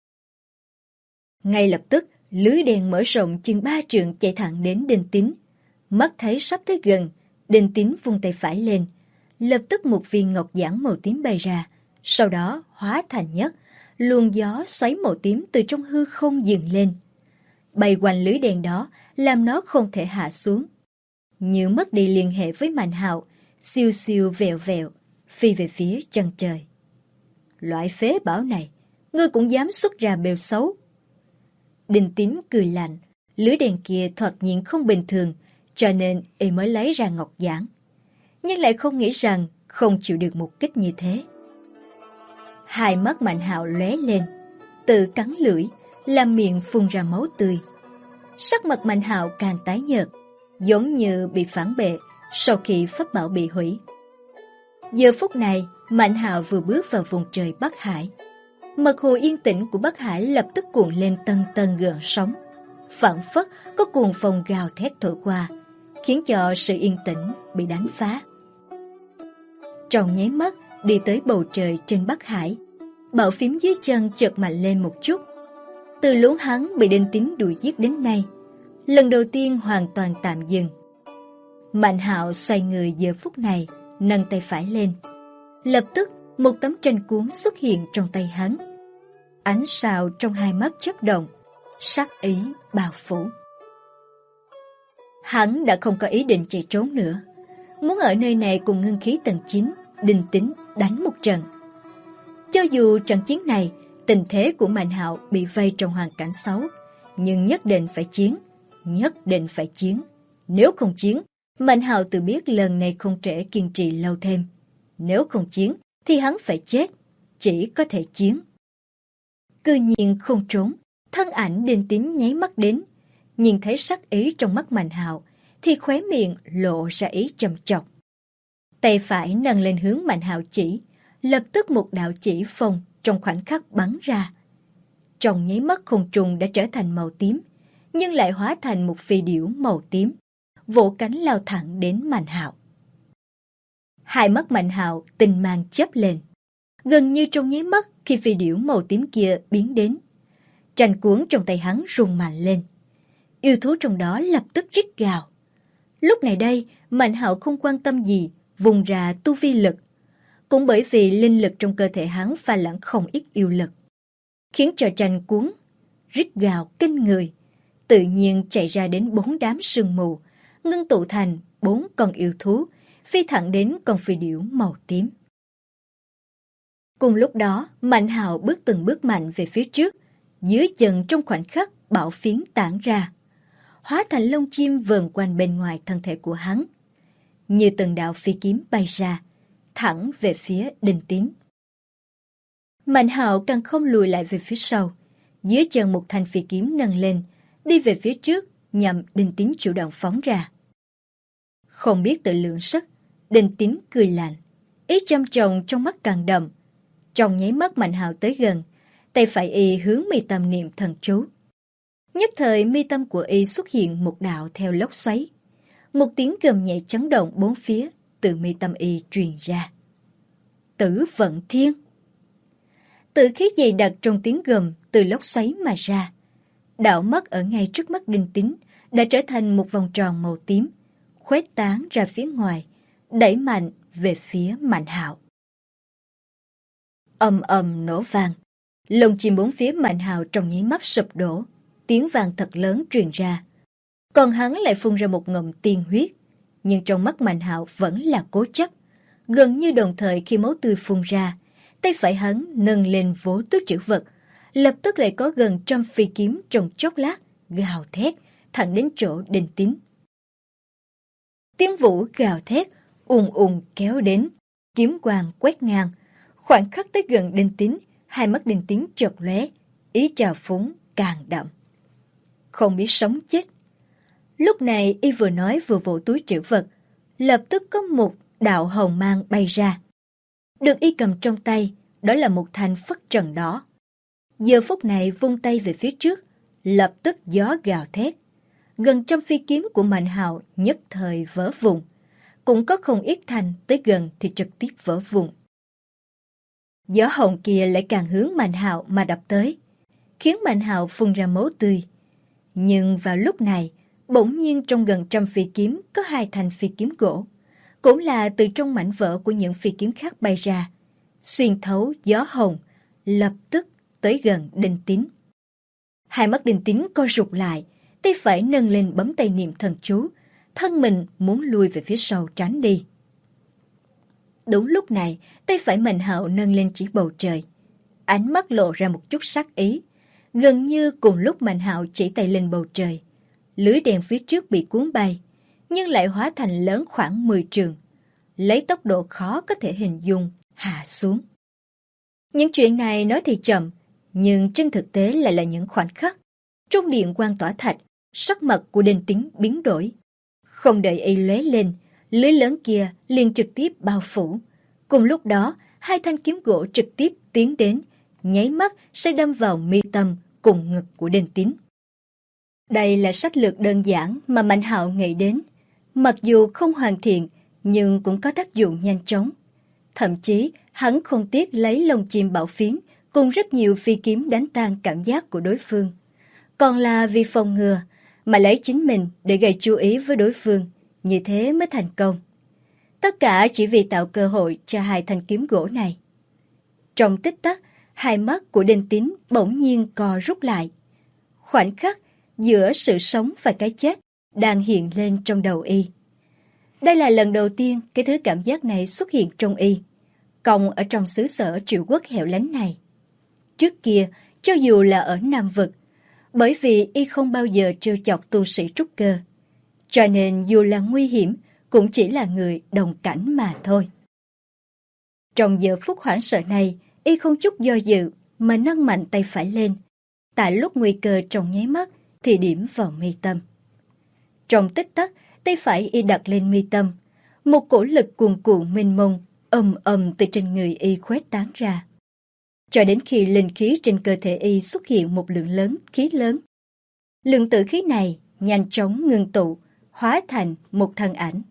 Ngay lập tức, lưới đen mở rộng chừng 3 trượng chạy thẳng đến Đinh Tín. Mắt thấy sắp tới gần, Đinh Tín vung tay phải lên, lập tức một viên ngọc giản màu tím bay ra, sau đó hóa thành nhất, luồng gió xoáy màu tím từ trong hư không dừng lên. Bay quanh lưới đen đó, làm nó không thể hạ xuống. như mất đi liên hệ với Mạnh Hạo, siêu siêu vẹo vẹo, phi về phía chân trời. Loại phế bảo này, ngươi cũng dám xuất ra bêu xấu. Đinh Tín cười lạnh, lưỡi đèn kia thoạt nhìn không bình thường, cho nên y mới lấy ra ngọc giản. Nhưng lại không nghĩ rằng không chịu được một kích như thế. Hai mắt Mạnh Hạo lóe lên, tự cắn lưỡi, làm miệng phun ra máu tươi. Sắc mặt Mạnh Hạo càng tái nhợt, giống như bị phản bệ sau khi pháp bảo bị hủy. Giờ phút này, Mạnh Hạo vừa bước vào vùng trời Bắc Hải. Mật hồ yên tĩnh của Bắc Hải lập tức cuộn lên tầng tầng gợn sóng, phảng phất có cuồng phong gào thét thổi qua, khiến cho sự yên tĩnh bị đánh phá. Trong nháy mắt đi tới bầu trời trên Bắc Hải, bảo phím dưới chân chợt mạnh lên một chút. Từ lúc hắn bị Đinh Tín đuổi giết đến nay, lần đầu tiên hoàn toàn tạm dừng. Mạnh Hạo xoay người giờ phút này, nâng tay phải lên. Lập tức một tấm tranh cuốn xuất hiện trong tay hắn. Ánh sao trong hai mắt chớp động, sắc ý bao phủ. Hắn đã không có ý định chạy trốn nữa, muốn ở nơi này cùng ngưng khí tầng 9, Đinh Tín đánh một trận. Cho dù trận chiến này, tình thế của Mạnh Hạo bị vây trong hoàn cảnh xấu, nhưng nhất định phải chiến, nhất định phải chiến. Nếu không chiến, Mạnh Hạo tự biết lần này không thể kiên trì lâu thêm. Nếu không chiến, thì hắn phải chết, chỉ có thể chiến. Cư nhiên không trốn, thân ảnh Đinh Tín nháy mắt đến, nhìn thấy sắc ý trong mắt Mạnh Hạo, thì khóe miệng lộ ra ý trầm trọc. Tay phải nâng lên hướng Mạnh Hạo chỉ, lập tức một đạo chỉ phong trong khoảnh khắc bắn ra. Trong nháy mắt không trung đã trở thành màu tím, nhưng lại hóa thành một phi điểu màu tím, vỗ cánh lao thẳng đến Mạnh Hạo. Hai mắt Mạnh Hạo tinh mang chớp lên, gần như trong nháy mắt khi phi điểu màu tím kia biến đến. Tranh cuốn trong tay hắn rung mạnh lên, yêu thú trong đó lập tức rít gào. Lúc này đây, Mạnh Hạo không quan tâm gì, vùng ra tu vi lực. Cũng bởi vì linh lực trong cơ thể hắn pha lẫn không ít yêu lực, khiến cho tranh cuốn rít gào kinh người, tự nhiên chạy ra đến 4 đám sương mù, ngưng tụ thành 4 con yêu thú, phi thẳng đến con phi điểu màu tím. Cùng lúc đó, Mạnh Hạo bước từng bước mạnh về phía trước, dưới chân trong khoảnh khắc bảo phiến tản ra, hóa thành lông chim vờn quanh bên ngoài thân thể của hắn, như từng đạo phi kiếm bay ra, thẳng về phía Đinh Tín. Mạnh Hạo càng không lùi lại về phía sau, dưới chân một thanh phi kiếm nâng lên, đi về phía trước, nhằm Đinh Tín chủ động phóng ra. Không biết tự lượng sức, Đinh Tín cười lạnh, ý châm chồng trong mắt càng đậm. Trong nháy mắt Mạnh Hạo tới gần, tay phải y hướng mi tâm niệm thần chú. Nhất thời mi tâm của y xuất hiện một đạo theo lốc xoáy. Một tiếng gầm nhẹ chấn động bốn phía từ mi tâm y truyền ra. Tử vận thiên. Tử khí dày đặc trong tiếng gầm từ lốc xoáy mà ra. Đạo mắt ở ngay trước mắt Đinh Tín đã trở thành một vòng tròn màu tím, khuếch tán ra phía ngoài, đẩy mạnh về phía Mạnh Hạo. Ầm ầm nổ vang, lồng chim bốn phía Mạnh Hạo trong nháy mắt sụp đổ, tiếng vang thật lớn truyền ra. Còn hắn lại phun ra một ngụm tiên huyết, nhưng trong mắt Mạnh Hạo vẫn là cố chấp. Gần như đồng thời khi máu tươi phun ra, tay phải hắn nâng lên vỗ túi trữ vật, lập tức lại có gần 100 phi kiếm trong chốc lát gào thét thẳng đến chỗ Đinh Tín. Tiếng vũ gào thét ùng ùng kéo đến, kiếm quang quét ngang, khoảnh khắc tới gần Đinh Tín, hai mắt Đinh Tín chợt lóe, ý trào phúng càng đậm. Không biết sống chết. Lúc này y vừa nói vừa vỗ túi trữ vật, lập tức có một đạo hồng mang bay ra. Được y cầm trong tay, đó là một thanh phất trần đỏ. Giờ phút này vung tay về phía trước, lập tức gió gào thét. Gần 100 phi kiếm của Mạnh Hạo nhất thời vỡ vụn, cũng có không ít thanh tới gần thì trực tiếp vỡ vụn. Gió hồng kia lại càng hướng Mạnh Hạo mà đập tới, khiến Mạnh Hạo phun ra máu tươi. Nhưng vào lúc này, bỗng nhiên trong gần 100 phi kiếm có 2 thanh phi kiếm gỗ, cũng là từ trong mảnh vỡ của những phi kiếm khác bay ra, xuyên thấu gió hồng, lập tức tới gần Đinh Tín. Hai mắt Đinh Tín co rụt lại, tay phải nâng lên bấm tay niệm thần chú, thân mình muốn lui về phía sau tránh đi. Đúng lúc này, tay phải Mạnh Hạo nâng lên chỉ bầu trời. Ánh mắt lộ ra một chút sắc ý. Gần như cùng lúc Mạnh Hạo chỉ tay lên bầu trời, lưới đèn phía trước bị cuốn bay, nhưng lại hóa thành lớn khoảng 10 trượng, lấy tốc độ khó có thể hình dung, hạ xuống. Những chuyện này nói thì chậm, nhưng trên thực tế lại là những khoảnh khắc. Trong điện quang tỏa thạch, sắc mặt của Đinh Tín biến đổi. Không đợi y lóe lên, lưới lớn kia liền trực tiếp bao phủ. Cùng lúc đó, hai thanh kiếm gỗ trực tiếp tiến đến, nháy mắt sẽ đâm vào mi tâm cùng ngực của Đinh Tín. Đây là sách lược đơn giản mà Mạnh Hạo nghĩ đến. Mặc dù không hoàn thiện, nhưng cũng có tác dụng nhanh chóng. Thậm chí, hắn không tiếc lấy lông chim bảo phiến cùng rất nhiều phi kiếm đánh tan cảm giác của đối phương. Còn là vì phòng ngừa, mà lấy chính mình để gây chú ý với đối phương, như thế mới thành công. Tất cả chỉ vì tạo cơ hội cho hai thanh kiếm gỗ này. Trong tích tắc, hai mắt của Đinh Tín bỗng nhiên co rút lại. Khoảnh khắc giữa sự sống và cái chết đang hiện lên trong đầu y. Đây là lần đầu tiên cái thứ cảm giác này xuất hiện trong y, còn ở trong xứ sở Triệu Quốc hẻo lánh này. Trước kia, cho dù là ở Nam Vực, bởi vì y không bao giờ trêu chọc tu sĩ trúc cơ, cho nên dù là nguy hiểm cũng chỉ là người đồng cảnh mà thôi. Trong giờ phút hoảng sợ này, y không chút do dự mà nâng mạnh tay phải lên. Tại lúc nguy cơ trong nháy mắt thì điểm vào mi tâm. Trong tích tắc, tay phải y đặt lên mi tâm, một cổ lực cuồn cuộn mênh mông ầm ầm từ trên người y khuếch tán ra, cho đến khi linh khí trên cơ thể y xuất hiện một lượng lớn khí lớn. Lượng tử khí này nhanh chóng ngưng tụ, hóa thành một thân ảnh.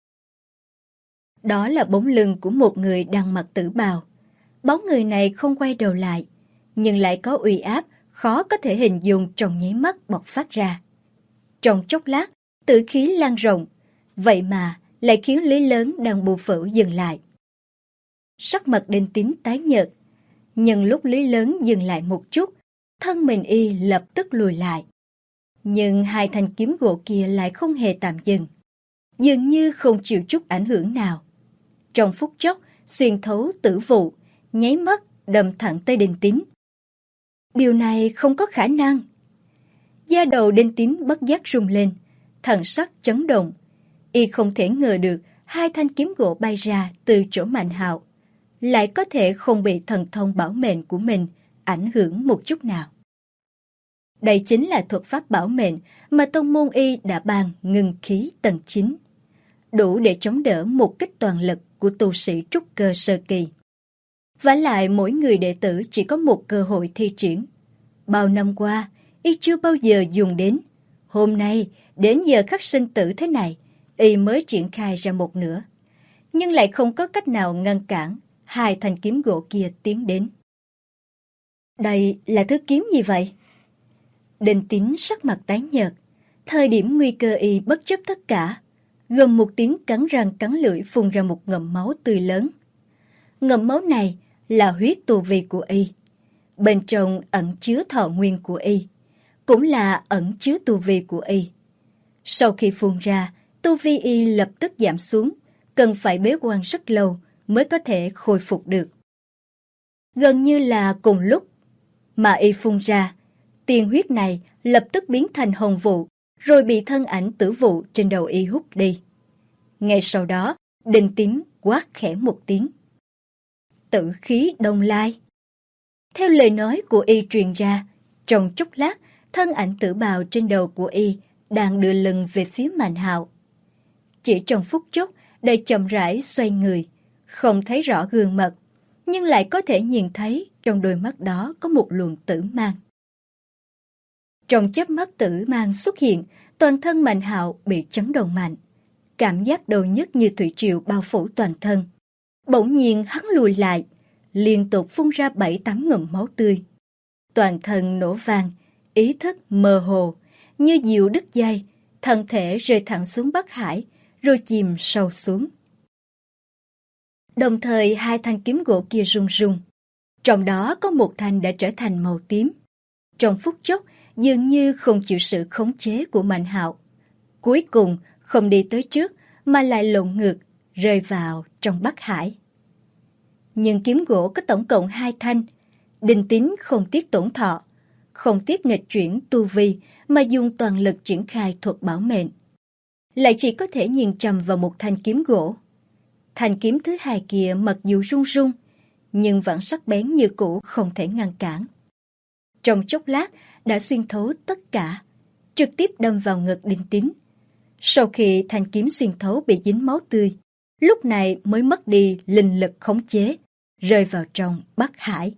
Đó là bóng lưng của một người đang mặc tử bào. Bóng người này không quay đầu lại, nhưng lại có uy áp khó có thể hình dung trong nháy mắt bộc phát ra. Trong chốc lát, tử khí lan rộng, vậy mà lại khiến lưới lớn đang bù phủ dừng lại. Sắc mặt Đinh Tín tái nhợt, nhưng lúc lưới lớn dừng lại một chút, thân mình y lập tức lùi lại. Nhưng hai thanh kiếm gỗ kia lại không hề tạm dừng, dường như không chịu chút ảnh hưởng nào. Trong phút chốc, xuyên thấu tử vụ, nháy mắt đâm thẳng tới Đinh Tín. Điều này không có khả năng. Da đầu Đinh Tín bất giác rung lên, thần sắc chấn động. Y không thể ngờ được hai thanh kiếm gỗ bay ra từ chỗ Mạnh Hạo lại có thể không bị thần thông bảo mệnh của mình ảnh hưởng một chút nào. Đây chính là thuật pháp bảo mệnh mà tông môn y đã ban ngưng khí tầng 9, đủ để chống đỡ một kích toàn lực của tu sĩ trúc cơ sơ kỳ. Vả lại mỗi người đệ tử chỉ có một cơ hội thi triển. Bao năm qua, y chưa bao giờ dùng đến. Hôm nay, đến giờ khắc sinh tử thế này, y mới triển khai ra một nửa. Nhưng lại không có cách nào ngăn cản hai thanh kiếm gỗ kia tiến đến. Đây là thứ kiếm gì vậy? Đinh Tín sắc mặt tái nhợt. Thời điểm nguy cơ y bất chấp tất cả, gầm một tiếng cắn răng cắn lưỡi phun ra một ngụm máu tươi lớn. Ngụm máu này là huyết tu vi của y. Bên trong ẩn chứa thọ nguyên của y, cũng là ẩn chứa tu vi của y. Sau khi phun ra, tu vi y lập tức giảm xuống, cần phải bế quan rất lâu mới có thể khôi phục được. Gần như là cùng lúc mà y phun ra, tiền huyết này lập tức biến thành hồng vụ, rồi bị thân ảnh tử vụ trên đầu y hút đi. Ngay sau đó, Đinh Tín quát khẽ một tiếng. Tử khí Đông Lai. Theo lời nói của y truyền ra, trong chốc lát, thân ảnh tử bào trên đầu của y đang đưa lưng về phía Mạnh Hạo. Chỉ trong phút chốc, đầy chậm rãi xoay người, không thấy rõ gương mặt, nhưng lại có thể nhìn thấy trong đôi mắt đó có một luồng tử mang. Trong chớp mắt tử mang xuất hiện, toàn thân Mạnh Hạo bị chấn động mạnh. Cảm giác đầu nhức như thủy triều bao phủ toàn thân. Bỗng nhiên hắn lùi lại, liên tục phun ra 7-8 ngụm máu tươi. Toàn thân nổ vang, ý thức mơ hồ, như diều đứt dây, thân thể rơi thẳng xuống Bắc Hải, rồi chìm sâu xuống. Đồng thời hai thanh kiếm gỗ kia rung rung. Trong đó có một thanh đã trở thành màu tím. Trong phút chốc, dường như không chịu sự khống chế của Mạnh Hạo. Cuối cùng, không đi tới trước mà lại lộn ngược, rơi vào trong Bắc Hải. Nhưng kiếm gỗ có tổng cộng 2 thanh, Đinh Tín không tiếc tổn thọ, không tiếc nghịch chuyển tu vi mà dùng toàn lực triển khai thuật bảo mệnh. Lại chỉ có thể nhìn chằm vào một thanh kiếm gỗ. Thanh kiếm thứ hai kia mặc dù run run, nhưng vẫn sắc bén như cũ, không thể ngăn cản. Trong chốc lát đã xuyên thấu tất cả, trực tiếp đâm vào ngực Đinh Tín. Sau khi thanh kiếm xuyên thấu bị dính máu tươi, lúc này mới mất đi linh lực khống chế, rơi vào trong Bắc Hải.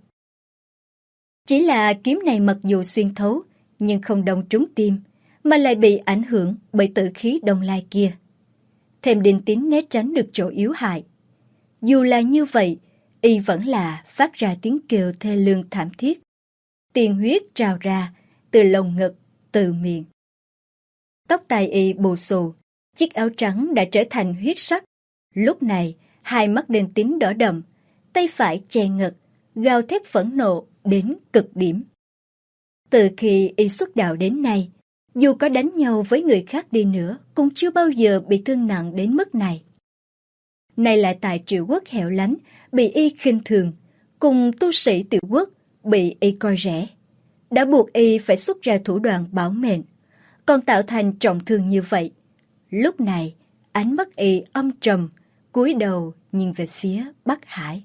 Chỉ là kiếm này mặc dù xuyên thấu, nhưng không đâm trúng tim, mà lại bị ảnh hưởng bởi tử khí Đông Lai kia. Thêm Đinh Tín né tránh được chỗ yếu hại. Dù là như vậy, y vẫn là phát ra tiếng kêu thê lương thảm thiết. Tiền huyết trào ra từ lồng ngực, từ miệng. Tóc tai y bù xù, chiếc áo trắng đã trở thành huyết sắc. Lúc này, hai mắt Đinh Tín đỏ đậm, tay phải che ngực, gào thét phẫn nộ đến cực điểm. Từ khi y xuất đạo đến nay, dù có đánh nhau với người khác đi nữa, cũng chưa bao giờ bị thương nặng đến mức này. Nay lại tại Triệu Quốc hẻo lánh, bị y khinh thường, cùng tu sĩ Tiểu Quốc bị y coi rẻ, đã buộc y phải xuất ra thủ đoạn bảo mệnh, còn tạo thành trọng thương như vậy. Lúc này, ánh mắt y âm trầm, cúi đầu nhìn về phía Bắc Hải.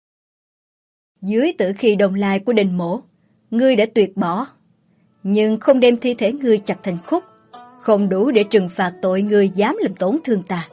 Dưới tử khí Đông Lai của Đinh Mỗ, ngươi đã tuyệt bỏ, nhưng không đem thi thể ngươi chặt thành khúc, không đủ để trừng phạt tội ngươi dám làm tổn thương ta.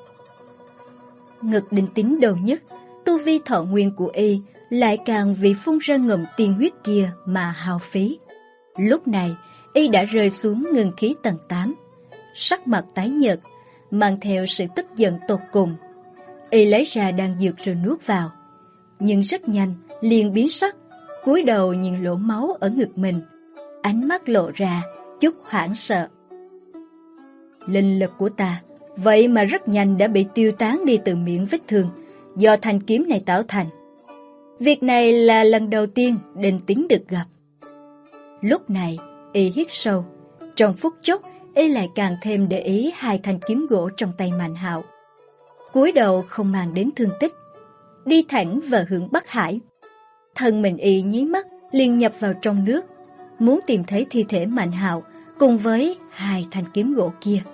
Ngực Đinh Tín đầu nhất, tu vi thọ nguyên của y lại càng vì phun ra ngụm tiên huyết kia mà hao phí. Lúc này, y đã rơi xuống ngưng khí tầng 8, sắc mặt tái nhợt, mang theo sự tức giận tột cùng. Y lấy ra đan dược rồi nuốt vào, nhưng rất nhanh liền biến sắc, cúi đầu nhìn lỗ máu ở ngực mình, ánh mắt lộ ra chút hoảng sợ. Linh lực của ta vậy mà rất nhanh đã bị tiêu tán đi từ miệng vết thương do thanh kiếm này tạo thành. Việc này là lần đầu tiên Đinh Tín được gặp. Lúc này, y hít sâu, trong phút chốc y lại càng thêm để ý hai thanh kiếm gỗ trong tay Mạnh Hạo. Cúi đầu không màng đến thương tích, đi thẳng vào hướng Bắc Hải. Thân mình y nháy mắt liền nhập vào trong nước, muốn tìm thấy thi thể Mạnh Hạo cùng với hai thanh kiếm gỗ kia.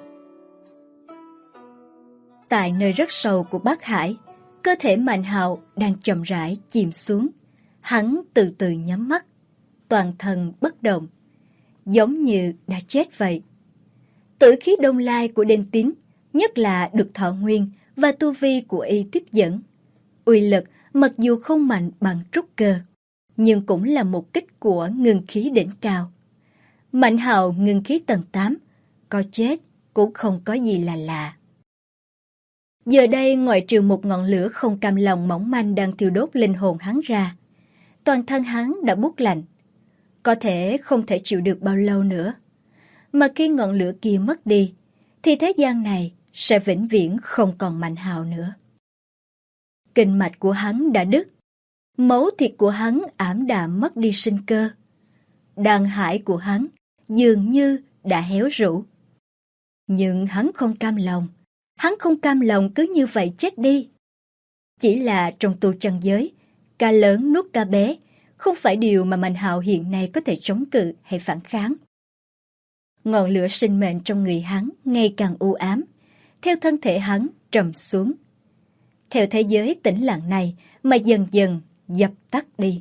Tại nơi rất sâu của Bắc Hải, cơ thể Mạnh Hạo đang chậm rãi chìm xuống. Hắn từ từ nhắm mắt, toàn thân bất động, giống như đã chết vậy. Tử khí Đông Lai của Đinh Tín, nhất là được thọ nguyên và tu vi của y tiếp dẫn. Uy lực mặc dù không mạnh bằng trúc cơ, nhưng cũng là một kích của ngưng khí đỉnh cao. Mạnh Hạo ngưng khí tầng 8, có chết cũng không có gì là lạ. Giờ đây, ngoại trừ một ngọn lửa không cam lòng mỏng manh đang thiêu đốt linh hồn hắn ra, toàn thân hắn đã buốt lạnh, có thể không thể chịu được bao lâu nữa. Mà khi ngọn lửa kia mất đi, thì thế gian này sẽ vĩnh viễn không còn Mạnh Hạo nữa. Kinh mạch của hắn đã đứt, máu thịt của hắn ảm đạm mất đi sinh cơ. Đàn hải của hắn dường như đã héo rũ. Nhưng hắn không cam lòng. Hắn không cam lòng cứ như vậy chết đi. Chỉ là trong tu chân giới, ca lớn nuốt ca bé không phải điều mà Mạnh Hạo hiện nay có thể chống cự hay phản kháng. Ngọn lửa sinh mệnh trong người hắn ngày càng u ám, theo thân thể hắn trầm xuống. Theo thế giới tĩnh lặng này mà dần dần dập tắt đi.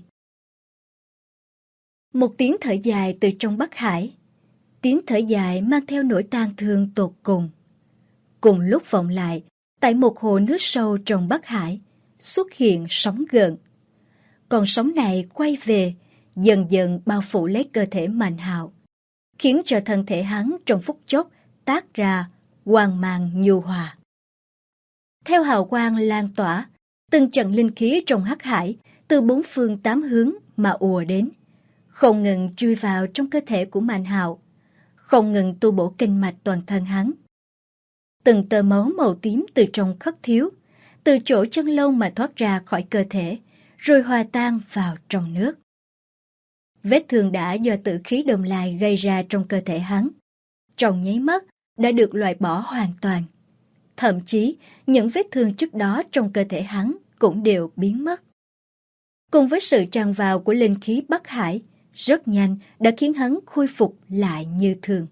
Một tiếng thở dài từ trong Bắc Hải, tiếng thở dài mang theo nỗi tang thương tột cùng. Cùng lúc vọng lại, tại một hồ nước sâu trong Bắc Hải, xuất hiện sóng gợn. Con sóng này quay về, dần dần bao phủ lấy cơ thể Mạnh Hạo, khiến cho thân thể hắn trong phút chốc tác ra quang mang nhu hòa. Theo hào quang lan tỏa, từng trận linh khí trong hắc hải từ bốn phương tám hướng mà ùa đến, không ngừng chui vào trong cơ thể của Mạnh Hạo, không ngừng tu bổ kinh mạch toàn thân hắn. Từng tơ máu màu tím từ trong khất thiếu, từ chỗ chân lông mà thoát ra khỏi cơ thể, rồi hòa tan vào trong nước. Vết thương đã do tử khí Đông Lai gây ra trong cơ thể hắn, trong nháy mắt đã được loại bỏ hoàn toàn, Thậm chí, những vết thương trước đó trong cơ thể hắn cũng đều biến mất. Cùng với sự tràn vào của linh khí Bắc Hải, rất nhanh đã khiến hắn khôi phục lại như thường.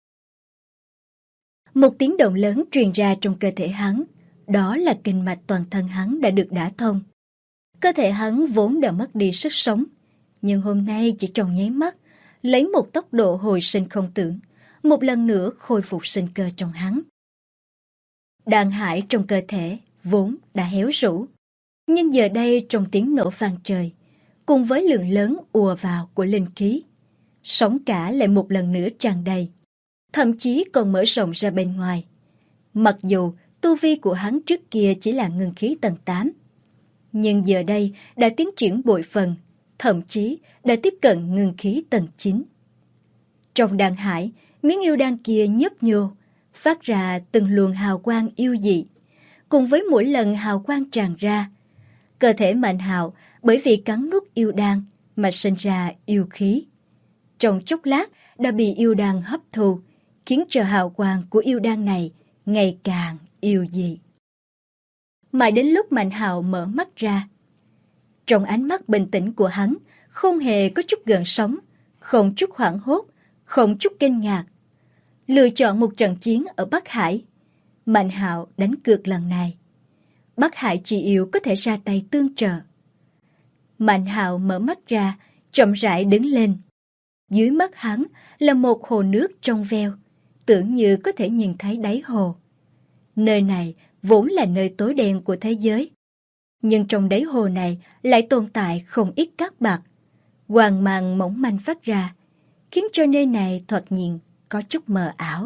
Một tiếng động lớn truyền ra trong cơ thể hắn, đó là kinh mạch toàn thân hắn đã được đả thông. Cơ thể hắn vốn đã mất đi sức sống, nhưng hôm nay chỉ trong nháy mắt, lấy một tốc độ hồi sinh không tưởng, một lần nữa khôi phục sinh cơ trong hắn. Đàn hải trong cơ thể vốn đã héo rũ, nhưng giờ đây trong tiếng nổ vang trời, cùng với lượng lớn ùa vào của linh khí, sóng cả lại một lần nữa tràn đầy, thậm chí còn mở rộng ra bên ngoài. Mặc dù tu vi của hắn trước kia chỉ là ngưng khí tầng 8, nhưng giờ đây đã tiến triển bội phần, thậm chí đã tiếp cận ngưng khí tầng 9. Trong đàn hải, miếng yêu đan kia nhấp nhô, phát ra từng luồng hào quang yêu dị. Cùng với mỗi lần hào quang tràn ra, cơ thể Mạnh Hạo bởi vì cắn nuốt yêu đan mà sinh ra yêu khí. Trong chốc lát đã bị yêu đan hấp thu, khiến cho hào quang của yêu đan này ngày càng yêu dị. Mãi đến lúc Mạnh Hạo mở mắt ra, trong ánh mắt bình tĩnh của hắn không hề có chút gợn sóng, không chút hoảng hốt, không chút kinh ngạc. Lựa chọn một trận chiến ở Bắc Hải, Mạnh Hạo đánh cược lần này. Bắc Hải Chi Yêu có thể ra tay tương trợ. Mạnh Hạo mở mắt ra, chậm rãi đứng lên. Dưới mắt hắn là một hồ nước trong veo, tưởng như có thể nhìn thấy đáy hồ. Nơi này vốn là nơi tối đen của thế giới, nhưng trong đáy hồ này lại tồn tại không ít cát bạc. Quang mang mỏng manh phát ra, khiến cho nơi này thoạt nhìn có chút mờ ảo.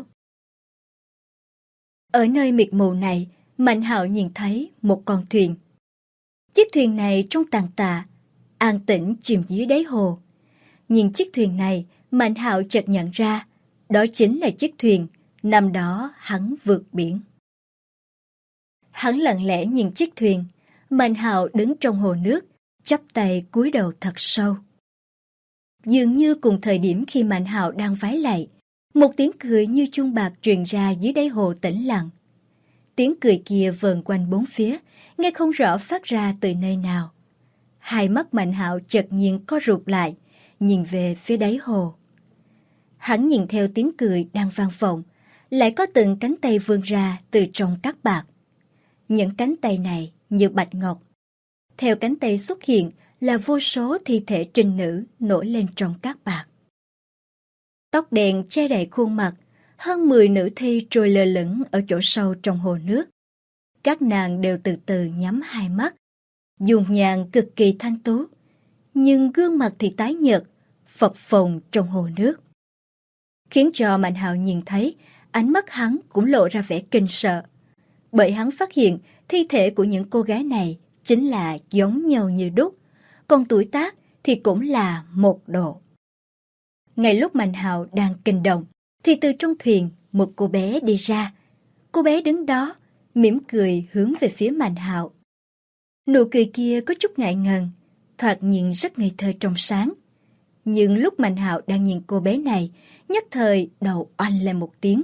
Ở nơi mịt mù này, Mạnh Hạo nhìn thấy một con thuyền. Chiếc thuyền này trông tàn tạ, an tĩnh chìm dưới đáy hồ. Nhìn chiếc thuyền này, Mạnh Hạo chợt nhận ra, đó chính là chiếc thuyền năm đó hắn vượt biển. Hắn lặng lẽ nhìn chiếc thuyền, Mạnh Hạo đứng trong hồ nước, chắp tay cúi đầu thật sâu. Dường như cùng thời điểm khi Mạnh Hạo đang vái lạy, một tiếng cười như chuông bạc truyền ra dưới đáy hồ tĩnh lặng. Tiếng cười kia vờn quanh bốn phía, nghe không rõ phát ra từ nơi nào. Hai mắt Mạnh Hạo chợt nhiên co rụt lại, nhìn về phía đáy hồ. Hắn nhìn theo tiếng cười đang vang vọng, lại có từng cánh tay vươn ra từ trong cát bạc. Những cánh tay này như bạch ngọc. Theo cánh tay xuất hiện là vô số thi thể trinh nữ nổi lên trong cát bạc. Tóc đen che đậy khuôn mặt, hơn 10 nữ thi trôi lơ lửng ở chỗ sâu trong hồ nước. Các nàng đều từ từ nhắm hai mắt, dung nhan cực kỳ thanh tú, nhưng gương mặt thì tái nhợt, phập phồng trong hồ nước. Khiến cho Mạnh Hạo nhìn thấy, ánh mắt hắn cũng lộ ra vẻ kinh sợ. Bởi hắn phát hiện thi thể của những cô gái này chính là giống nhau như đúc, còn tuổi tác thì cũng là một độ. Ngay lúc Mạnh Hạo đang kinh động, thì từ trong thuyền một cô bé đi ra. Cô bé đứng đó, mỉm cười hướng về phía Mạnh Hạo. Nụ cười kia có chút ngại ngần, thoạt nhìn rất ngây thơ trong sáng. Nhưng lúc Mạnh Hạo đang nhìn cô bé này, nhất thời đầu oanh lên một tiếng.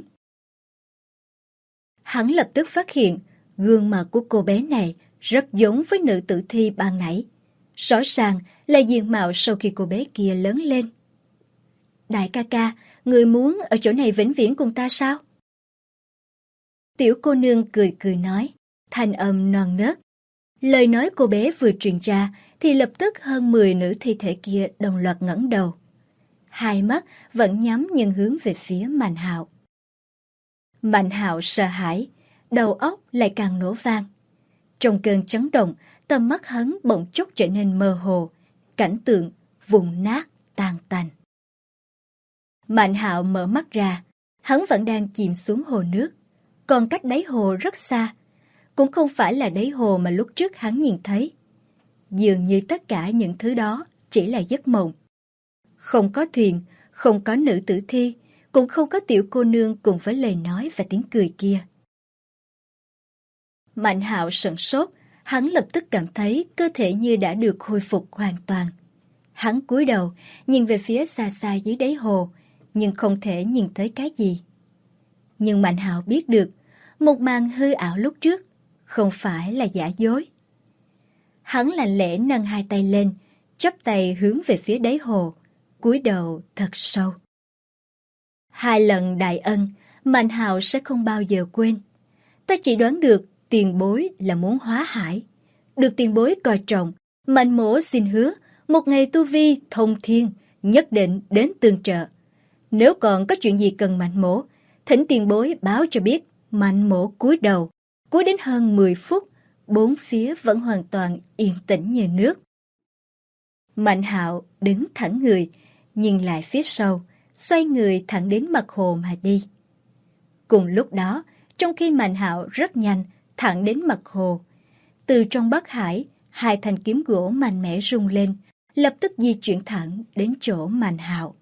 Hắn lập tức phát hiện gương mặt của cô bé này rất giống với nữ tử thi ban nãy. Rõ ràng là diện mạo sau khi cô bé kia lớn lên. Đại ca ca, người muốn ở chỗ này vĩnh viễn cùng ta sao? Tiểu cô nương cười cười nói, thanh âm non nớt. Lời nói cô bé vừa truyền ra thì lập tức hơn 10 nữ thi thể kia đồng loạt ngẩng đầu. Hai mắt vẫn nhắm nhưng hướng về phía Mạnh Hạo. Mạnh Hạo sợ hãi, đầu óc lại càng nổ vang. Trong cơn chấn động, tầm mắt hắn bỗng chốc trở nên mơ hồ, cảnh tượng vụn nát tan tành. Mạnh Hạo mở mắt ra, hắn vẫn đang chìm xuống hồ nước, còn cách đáy hồ rất xa, cũng không phải là đáy hồ mà lúc trước hắn nhìn thấy. Dường như tất cả những thứ đó chỉ là giấc mộng. Không có thuyền, không có nữ tử thi, cũng không có tiểu cô nương cùng với lời nói và tiếng cười kia. Mạnh Hạo sửng sốt, hắn lập tức cảm thấy cơ thể như đã được khôi phục hoàn toàn. Hắn cúi đầu, nhìn về phía xa xa dưới đáy hồ, nhưng không thể nhìn thấy cái gì. Nhưng Mạnh Hạo biết được, Một màn hư ảo lúc trước, không phải là giả dối. Hắn lặng lẽ nâng hai tay lên, chắp tay hướng về phía đáy hồ, cúi đầu thật sâu. Hai lần đại ân, Mạnh Hạo sẽ không bao giờ quên. Ta chỉ đoán được tiền bối là muốn hóa hải. Được tiền bối coi trọng, Mạnh mỗ xin hứa, một ngày tu vi thông thiên, nhất định đến tương trợ. Nếu còn có chuyện gì cần Mạnh mỗ, thỉnh tiền bối báo cho biết. Mạnh mỗ cúi đầu, cúi đến hơn 10 phút, bốn phía vẫn hoàn toàn yên tĩnh như nước. Mạnh Hạo đứng thẳng người, nhìn lại phía sau, xoay người thẳng đến mặt hồ mà đi. Cùng lúc đó, trong khi Mạnh Hạo rất nhanh thẳng đến mặt hồ, từ trong Bắc Hải, hai thanh kiếm gỗ mạnh mẽ rung lên, lập tức di chuyển thẳng đến chỗ Mạnh Hạo.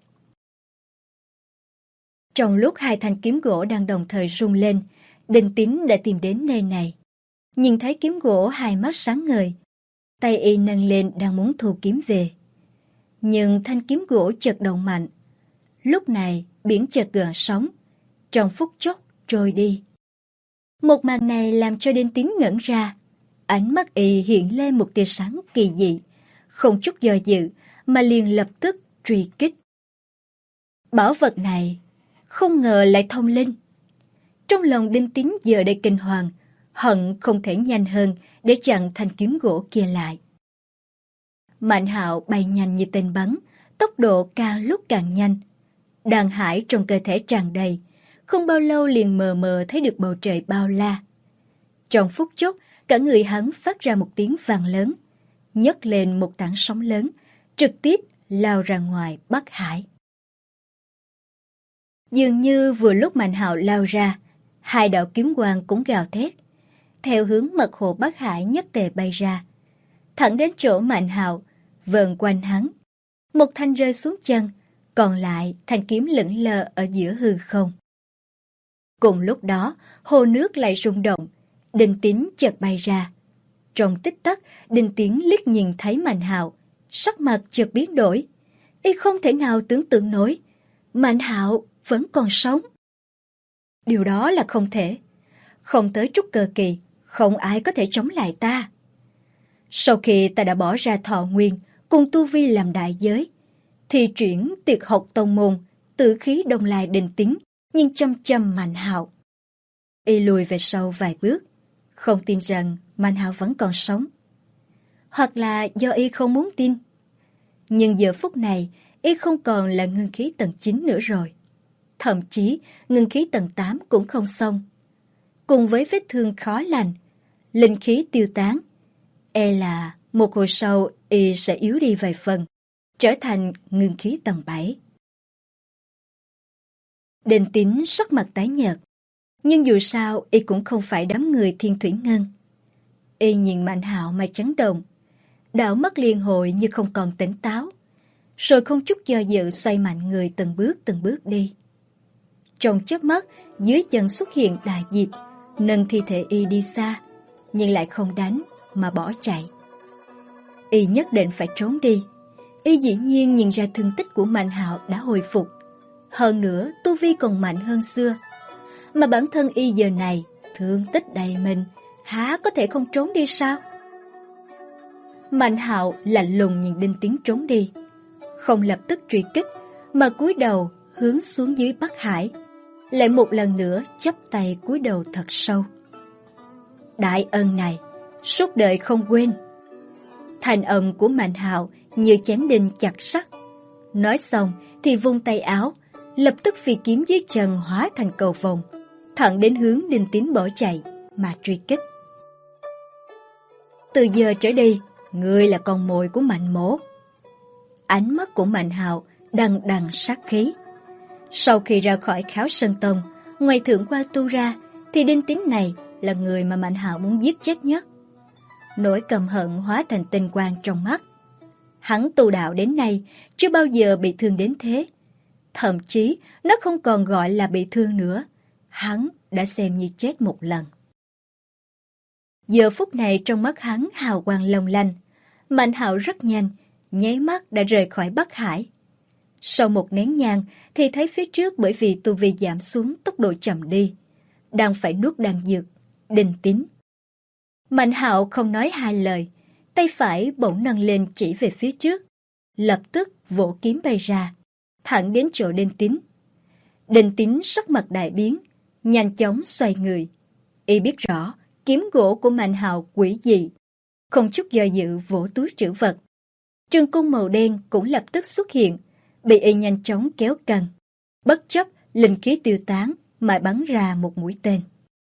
Trong lúc hai thanh kiếm gỗ đang đồng thời rung lên, Đinh Tín đã tìm đến nơi này. Nhìn thấy kiếm gỗ, hai mắt sáng ngời, tay y nâng lên đang muốn thu kiếm về. Nhưng thanh kiếm gỗ chợt động mạnh. Lúc này biển chợt gợn sóng, trong phút chốc trôi đi. Một màn này làm cho Đinh Tín ngẩn ra. Ánh mắt y hiện lên một tia sáng kỳ dị, không chút do dự mà liền lập tức truy kích. Bảo vật này không ngờ lại thông linh. Trong lòng Đinh Tín giờ đây kinh hoàng, hận không thể nhanh hơn để chặn thanh kiếm gỗ kia lại. Mạnh Hạo bay nhanh như tên bắn, tốc độ càng lúc càng nhanh. Đàn hải trong cơ thể tràn đầy, không bao lâu liền mờ mờ thấy được bầu trời bao la. Trong phút chốc, cả người hắn phát ra một tiếng vang lớn, nhấc lên một tảng sóng lớn, trực tiếp lao ra ngoài Bắc Hải. Dường như vừa lúc Mạnh Hạo lao ra, hai đạo kiếm quang cũng gào thét, theo hướng mặt hồ Bắc Hải nhất tề bay ra, thẳng đến chỗ Mạnh Hạo, vờn quanh hắn. Một thanh rơi xuống chân, còn lại thanh kiếm lững lờ ở giữa hư không. Cùng lúc đó, hồ nước lại rung động, Đinh Tín chợt bay ra. Trong tích tắc, Đinh Tín liếc nhìn thấy Mạnh Hạo, sắc mặt chợt biến đổi. Y không thể nào tưởng tượng nổi, Mạnh Hạo vẫn còn sống. Điều đó là không thể. Không tới trúc cơ kỳ, không ai có thể chống lại ta. Sau khi ta đã bỏ ra thọ nguyên, cùng tu vi làm đại giới, thì chuyển tuyệt học tông môn, tử khí đông lai Đinh Tín, nhưng chăm chăm Mạnh Hạo. Y lùi về sau vài bước, không tin rằng Mạnh Hạo vẫn còn sống. Hoặc là do y không muốn tin. Nhưng giờ phút này, y không còn là ngưng khí tầng 9 nữa rồi. Thậm chí, ngưng khí tầng 8 cũng không xong. Cùng với vết thương khó lành, linh khí tiêu tán, e là một hồi sau y sẽ yếu đi vài phần, trở thành ngưng khí tầng 7. Đinh Tín sắc mặt tái nhợt, nhưng dù sao y cũng không phải đám người Thiên Thủy Ngân. Y nhìn Mạnh Hạo mà chấn động, đảo mắt liên hồi như không còn tỉnh táo, rồi không chút do dự xoay mạnh người từng bước đi. Trong chớp mắt, dưới chân xuất hiện Đại Diệp, nâng thi thể y đi xa, nhưng lại không đánh mà bỏ chạy. Y nhất định phải trốn đi. Y dĩ nhiên nhìn ra thương tích của Mạnh Hạo đã hồi phục, hơn nữa tu vi còn mạnh hơn xưa. Mà bản thân y giờ này thương tích đầy mình, há có thể không trốn đi sao? Mạnh Hạo lạnh lùng nhìn Đinh Tín trốn đi, không lập tức truy kích, mà cúi đầu hướng xuống dưới Bắc Hải, lại một lần nữa chắp tay cúi đầu thật sâu. Đại ân này, suốt đời không quên. Thanh âm của Mạnh Hạo như chém đinh chặt sắt. Nói xong thì vung tay áo, lập tức phi kiếm dưới chân hóa thành cầu vồng, thẳng đến hướng Đinh Tín bỏ chạy mà truy kích. Từ giờ trở đi, ngươi là con mồi của Mạnh mỗ. Ánh mắt của Mạnh Hạo đằng đằng sát khí. Sau khi ra khỏi Kháo Sơn Tông, ngoài thượng qua tu ra, thì Đinh Tín này là người mà Mạnh Hạo muốn giết chết nhất. Nỗi căm hận hóa thành tinh quang trong mắt. Hắn tu đạo đến nay chưa bao giờ bị thương đến thế. Thậm chí nó không còn gọi là bị thương nữa. Hắn đã xem như chết một lần. Giờ phút này trong mắt hắn hào quang long lanh. Mạnh Hạo rất nhanh, nháy mắt đã rời khỏi Bắc Hải. Sau một nén nhang thì thấy phía trước bởi vì tu vi giảm xuống tốc độ chậm đi. đang phải nuốt đan dược, Đinh Tín. Mạnh Hạo không nói hai lời, tay phải bỗng nâng lên chỉ về phía trước, lập tức vỗ kiếm bay ra, thẳng đến chỗ Đinh Tín. Đinh Tín sắc mặt đại biến, nhanh chóng xoay người. Y biết rõ kiếm gỗ của Mạnh Hạo quỷ dị, không chút do dự vỗ túi trữ vật. Trường cung màu đen cũng lập tức xuất hiện, bị y nhanh chóng kéo căng, bất chấp linh khí tiêu tán mà bắn ra một mũi tên.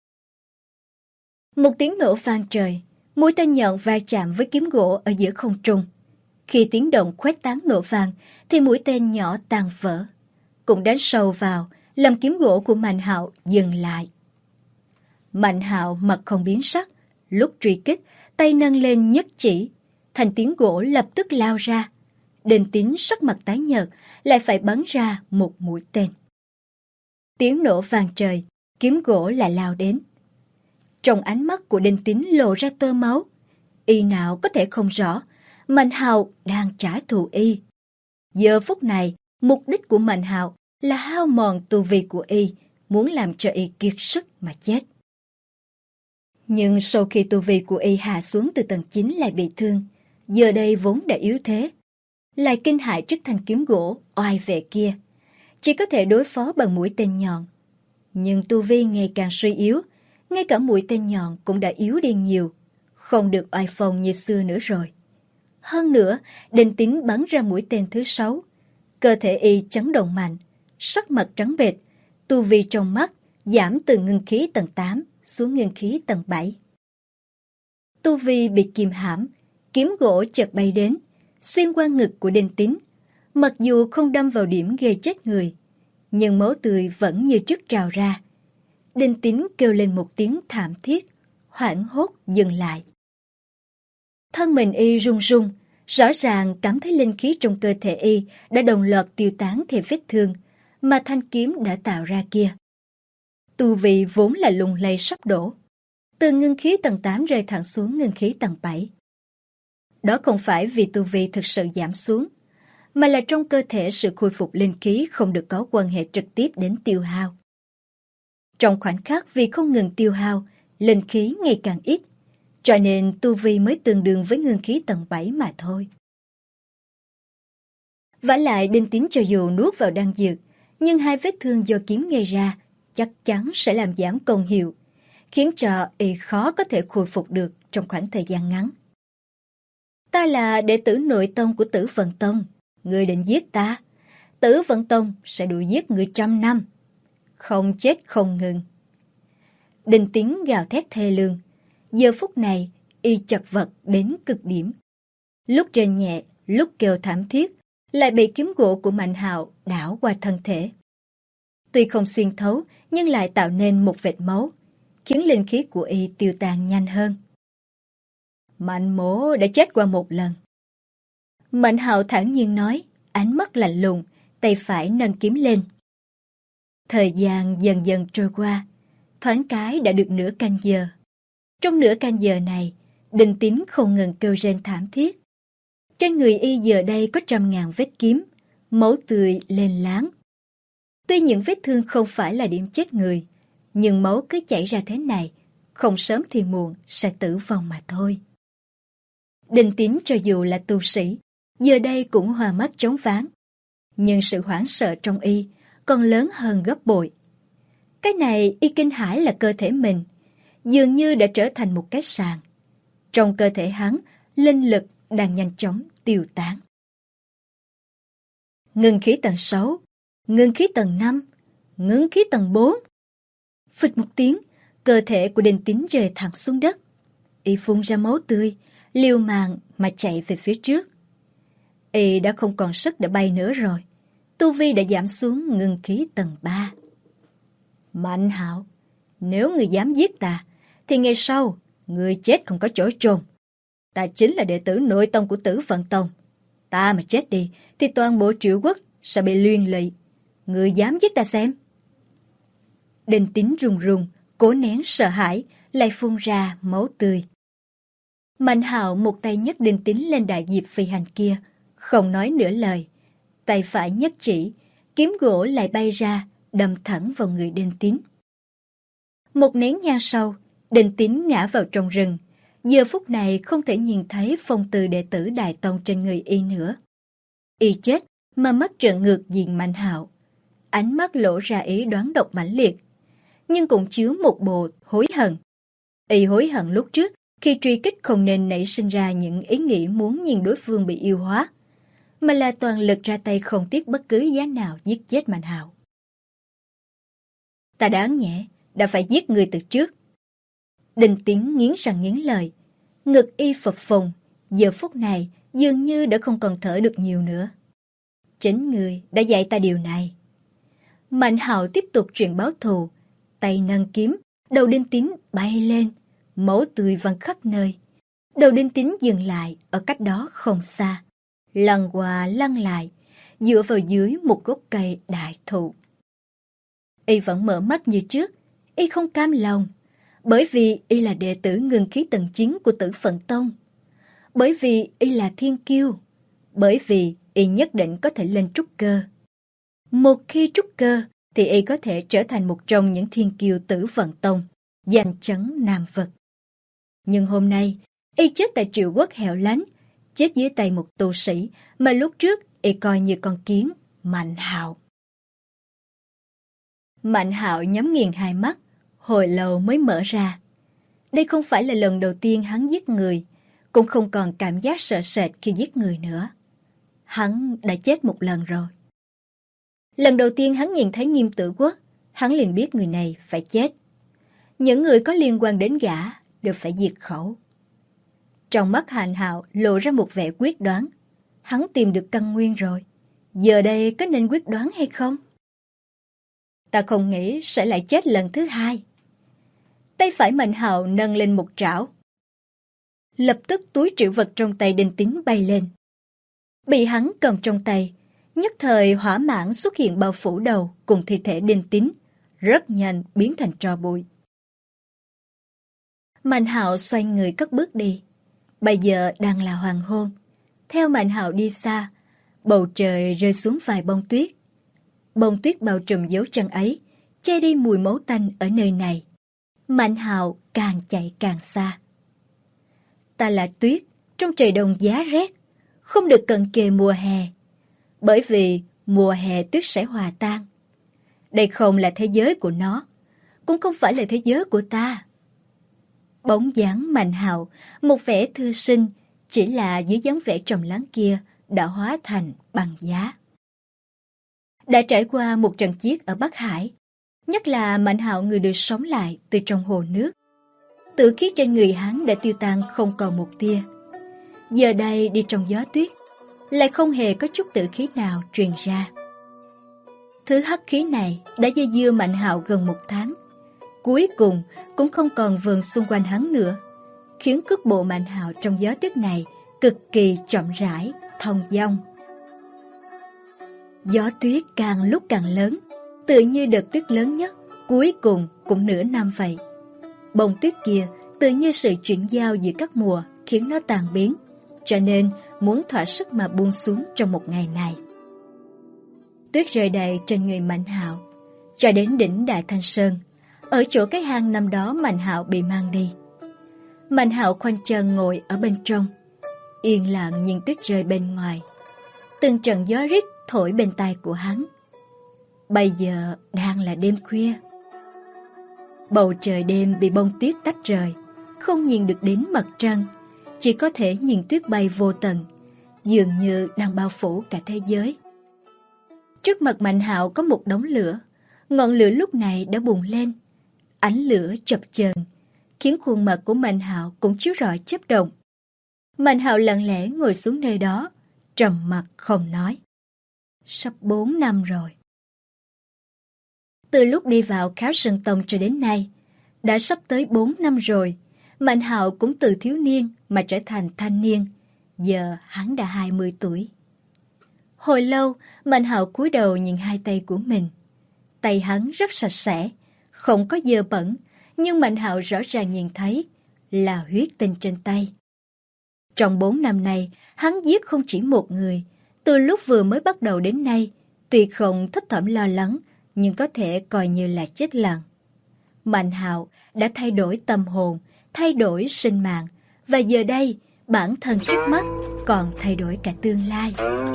Một tiếng nổ vang trời, mũi tên nhọn va chạm với kiếm gỗ ở giữa không trung. Khi tiếng động khuếch tán nổ vang, thì mũi tên nhỏ tan vỡ, cũng đánh sâu vào, làm kiếm gỗ của Mạnh Hạo dừng lại. Mạnh Hạo mặt không biến sắc, lúc truy kích, tay nâng lên nhất chỉ, thành tiếng gỗ lập tức lao ra. Đinh Tín sắc mặt tái nhợt, lại phải bắn ra một mũi tên. Tiếng nổ vang trời, kiếm gỗ lại lao đến. Trong ánh mắt của Đinh Tín lộ ra tơ máu. Y nào có thể không rõ, Mạnh Hạo đang trả thù y. Giờ phút này, mục đích của Mạnh Hạo là hao mòn tu vi của y, muốn làm cho y kiệt sức mà chết. Nhưng sau khi tu vi của y hạ xuống từ tầng 9 lại bị thương, giờ đây vốn đã yếu thế, lại kinh hãi trước thanh kiếm gỗ oai vệ kia, chỉ có thể đối phó bằng mũi tên nhọn. Nhưng tu vi ngày càng suy yếu, ngay cả mũi tên nhọn cũng đã yếu đi nhiều, không được oai phong như xưa nữa rồi. Hơn nữa, Đinh Tín bắn ra mũi tên thứ 6, cơ thể y chấn động mạnh, sắc mặt trắng bệch, tu vi trong mắt giảm từ ngưng khí tầng 8 xuống ngưng khí tầng 7. Tu vi bị kìm hãm, kiếm gỗ chợt bay đến, xuyên qua ngực của Đinh Tín. Mặc dù không đâm vào điểm gây chết người, nhưng máu tươi vẫn như trước trào ra. Đinh Tín kêu lên một tiếng thảm thiết, hoảng hốt dừng lại. Thân mình y run run, rõ ràng cảm thấy linh khí trong cơ thể y đã đồng loạt tiêu tán theo vết thương mà thanh kiếm đã tạo ra kia. Tu vị vốn là lung lay sắp đổ, từ ngưng khí tầng 8 rơi thẳng xuống ngưng khí tầng 7. Đó không phải vì tu vi thực sự giảm xuống, mà là trong cơ thể sự khôi phục linh khí không được có quan hệ trực tiếp đến tiêu hao. Trong khoảnh khắc vì không ngừng tiêu hao, linh khí ngày càng ít, cho nên tu vi mới tương đương với ngưng khí tầng 7 mà thôi. Vả lại Đinh Tín cho dù nuốt vào đan dược, nhưng hai vết thương do kiếm gây ra chắc chắn sẽ làm giảm công hiệu, khiến cho y khó có thể khôi phục được trong khoảng thời gian ngắn. Ta là đệ tử nội tông của Tử Vận Tông, ngươi định giết ta, Tử Vận Tông sẽ đuổi giết ngươi 100 năm, không chết không ngừng. Đinh Tín gào thét thê lương, giờ phút này y chật vật đến cực điểm. Lúc trên nhẹ, lúc kêu thảm thiết, lại bị kiếm gỗ của Mạnh Hạo đảo qua thân thể. Tuy không xuyên thấu, nhưng lại tạo nên một vệt máu, khiến linh khí của y tiêu tan nhanh hơn. Mạnh mỗ đã chết qua một lần. Mạnh Hạo thản nhiên nói, ánh mắt lạnh lùng, tay phải nâng kiếm lên. Thời gian dần dần trôi qua, thoáng cái đã được nửa canh giờ. Trong nửa canh giờ này, Đinh Tín không ngừng kêu rên thảm thiết. Trên người y giờ đây có 100.000 vết kiếm, máu tươi lên láng. Tuy những vết thương không phải là điểm chết người, nhưng máu cứ chảy ra thế này, không sớm thì muộn sẽ tử vong mà thôi. Đinh Tín cho dù là tu sĩ, giờ đây cũng hoa mắt trống váng. Nhưng sự hoảng sợ trong y còn lớn hơn gấp bội. Cái này y kinh hãi là cơ thể mình, dường như đã trở thành một cái sàn. Trong cơ thể hắn, linh lực đang nhanh chóng tiêu tán. Ngưng khí tầng 6, ngưng khí tầng 5, ngưng khí tầng 4. Phịch một tiếng, cơ thể của Đinh Tín rơi thẳng xuống đất. Y phun ra máu tươi, liều mạng mà chạy về phía trước. Y đã không còn sức để bay nữa rồi. Tu vi đã giảm xuống ngưng khí tầng 3. Mạnh Hạo, nếu người dám giết ta, thì ngày sau, người chết không có chỗ chôn. Ta chính là đệ tử nội tông của Tử Vận Tông. Ta mà chết đi, thì toàn bộ Triệu Quốc sẽ bị liên lụy. Người dám giết ta xem. Đinh Tín run run, cố nén sợ hãi, lại phun ra máu tươi. Mạnh Hạo một tay nhấc Đinh Tín lên đại diệp phi hành kia, không nói nửa lời. Tay phải nhấc chỉ, kiếm gỗ lại bay ra, đâm thẳng vào người Đinh Tín. Một nén nhang sau, Đinh Tín ngã vào trong rừng. Giờ phút này không thể nhìn thấy phong tư đệ tử Đại Tông trên người y nữa. Y chết mà mắt trợn ngược nhìn Mạnh Hạo. Ánh mắt lộ ra ý đoán độc mãnh liệt, nhưng cũng chứa một bộ hối hận. Y hối hận lúc trước khi truy kích không nên nảy sinh ra những ý nghĩ muốn nhìn đối phương bị yêu hóa, mà là toàn lực ra tay không tiếc bất cứ giá nào giết chết Mạnh Hạo. Ta đáng nhẽ đã phải giết người từ trước. Đinh Tiến nghiến răng nghiến lợi, ngực y phập phồng, giờ phút này dường như đã không còn thở được nhiều nữa. Chính người đã dạy ta điều này. Mạnh Hạo tiếp tục chuyện báo thù, tay nâng kiếm, đầu Đinh Tín bay lên, máu tươi văng khắp nơi. Đầu Đinh Tín dừng lại ở cách đó không xa, lăn qua lăn lại, dựa vào dưới một gốc cây đại thụ. Y vẫn mở mắt như trước, y không cam lòng, bởi vì y là đệ tử ngưng khí tầng 9 của Tử Phận Tông, bởi vì y là thiên kiêu, bởi vì y nhất định có thể lên trúc cơ. Một khi trúc cơ thì y có thể trở thành một trong những thiên kiêu Tử Vận Tông, giành chấn Nam Vực. Nhưng hôm nay, y chết tại Triệu Quốc hẻo lánh, chết dưới tay một tu sĩ mà lúc trước y coi như con kiến, Mạnh Hạo. Mạnh Hạo nhắm nghiền hai mắt, hồi lâu mới mở ra. Đây không phải là lần đầu tiên hắn giết người, cũng không còn cảm giác sợ sệt khi giết người nữa. Hắn đã chết một lần rồi. Lần đầu tiên hắn nhìn thấy Nghiêm Tử Quốc, hắn liền biết người này phải chết. Những người có liên quan đến gã đều phải diệt khẩu. Trong mắt Mạnh Hạo lộ ra một vẻ quyết đoán. Hắn tìm được căn nguyên rồi. Giờ đây có nên quyết đoán hay không? Ta không nghĩ sẽ lại chết lần thứ hai. Tay phải Mạnh Hạo nâng lên một trảo. Lập tức túi trữ vật trong tay Đinh Tín bay lên. Bị hắn cầm trong tay, nhất thời hỏa mãn xuất hiện bao phủ đầu cùng thi thể Đinh Tín, rất nhanh biến thành tro bụi. Mạnh Hạo xoay người cất bước đi. Bây giờ đang là hoàng hôn. Theo Mạnh Hạo đi xa, bầu trời rơi xuống vài bông tuyết. Bông tuyết bao trùm dấu chân ấy, che đi mùi máu tanh ở nơi này. Mạnh Hạo càng chạy càng xa. Ta là tuyết, trong trời đông giá rét, không được cận kề mùa hè. Bởi vì mùa hè tuyết sẽ hòa tan. Đây không là thế giới của nó, cũng không phải là thế giới của ta. Bóng dáng Mạnh Hạo, một vẻ thư sinh, chỉ là dưới dáng vẻ trầm lắng kia đã hóa thành băng giá. Đã trải qua một trận chiến ở Bắc Hải, nhất là Mạnh Hạo người được sống lại từ trong hồ nước. Tử khí trên người hắn đã tiêu tan không còn một tia. Giờ đây đi trong gió tuyết, lại không hề có chút tử khí nào truyền ra. Thứ hắc khí này đã dây dưa Mạnh Hạo gần một tháng. Cuối cùng cũng không còn vờn xung quanh hắn nữa, khiến cước bộ Mạnh Hạo trong gió tuyết này cực kỳ chậm rãi, thong dong. Gió tuyết càng lúc càng lớn, tựa như đợt tuyết lớn nhất, cuối cùng cũng nửa năm vậy. Bông tuyết kia tự như sự chuyển giao giữa các mùa khiến nó tàn biến, cho nên muốn thỏa sức mà buông xuống trong một ngày này. Tuyết rơi đầy trên người Mạnh Hạo, cho đến đỉnh Đại Thanh Sơn, ở chỗ cái hang năm đó Mạnh Hạo bị mang đi. Mạnh Hạo khoanh chân ngồi ở bên trong, yên lặng nhìn tuyết rơi bên ngoài. Từng trận gió rít thổi bên tai của hắn. Bây giờ đang là đêm khuya. Bầu trời đêm bị bông tuyết tách rời, không nhìn được đến mặt trăng, chỉ có thể nhìn tuyết bay vô tận, dường như đang bao phủ cả thế giới. Trước mặt Mạnh Hạo có một đống lửa, ngọn lửa lúc này đã bùng lên. Ánh lửa chập chờn khiến khuôn mặt của Mạnh Hạo cũng chiếu rọi chớp động. Mạnh Hạo lặng lẽ ngồi xuống nơi đó, trầm mặc không nói. Sắp 4 năm rồi. Từ lúc đi vào Kháo Sơn Tông cho đến nay, đã sắp tới 4 năm rồi. Mạnh Hạo cũng từ thiếu niên mà trở thành thanh niên. Giờ hắn đã 20 tuổi. Hồi lâu, Mạnh Hạo cúi đầu nhìn hai tay của mình. Tay hắn rất sạch sẽ, không có dơ bẩn, nhưng Mạnh Hạo rõ ràng nhìn thấy là huyết tinh trên tay. Trong 4 năm này, hắn giết không chỉ một người. Từ lúc vừa mới bắt đầu đến nay, tuy không thấp thỏm lo lắng, nhưng có thể coi như là chết lặng. Mạnh Hạo đã thay đổi tâm hồn, thay đổi sinh mạng, và giờ đây bản thân trước mắt còn thay đổi cả tương lai.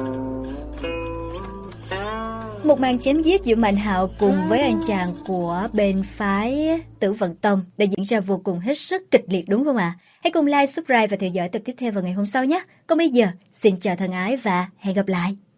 Một màn chém giết giữa Mạnh Hạo cùng với anh chàng của bên phái Tử Vận Tông đã diễn ra vô cùng hết sức kịch liệt, đúng không ạ? Hãy cùng like, subscribe và theo dõi tập tiếp theo vào ngày hôm sau nhé. Còn bây giờ, xin chào thân ái và hẹn gặp lại.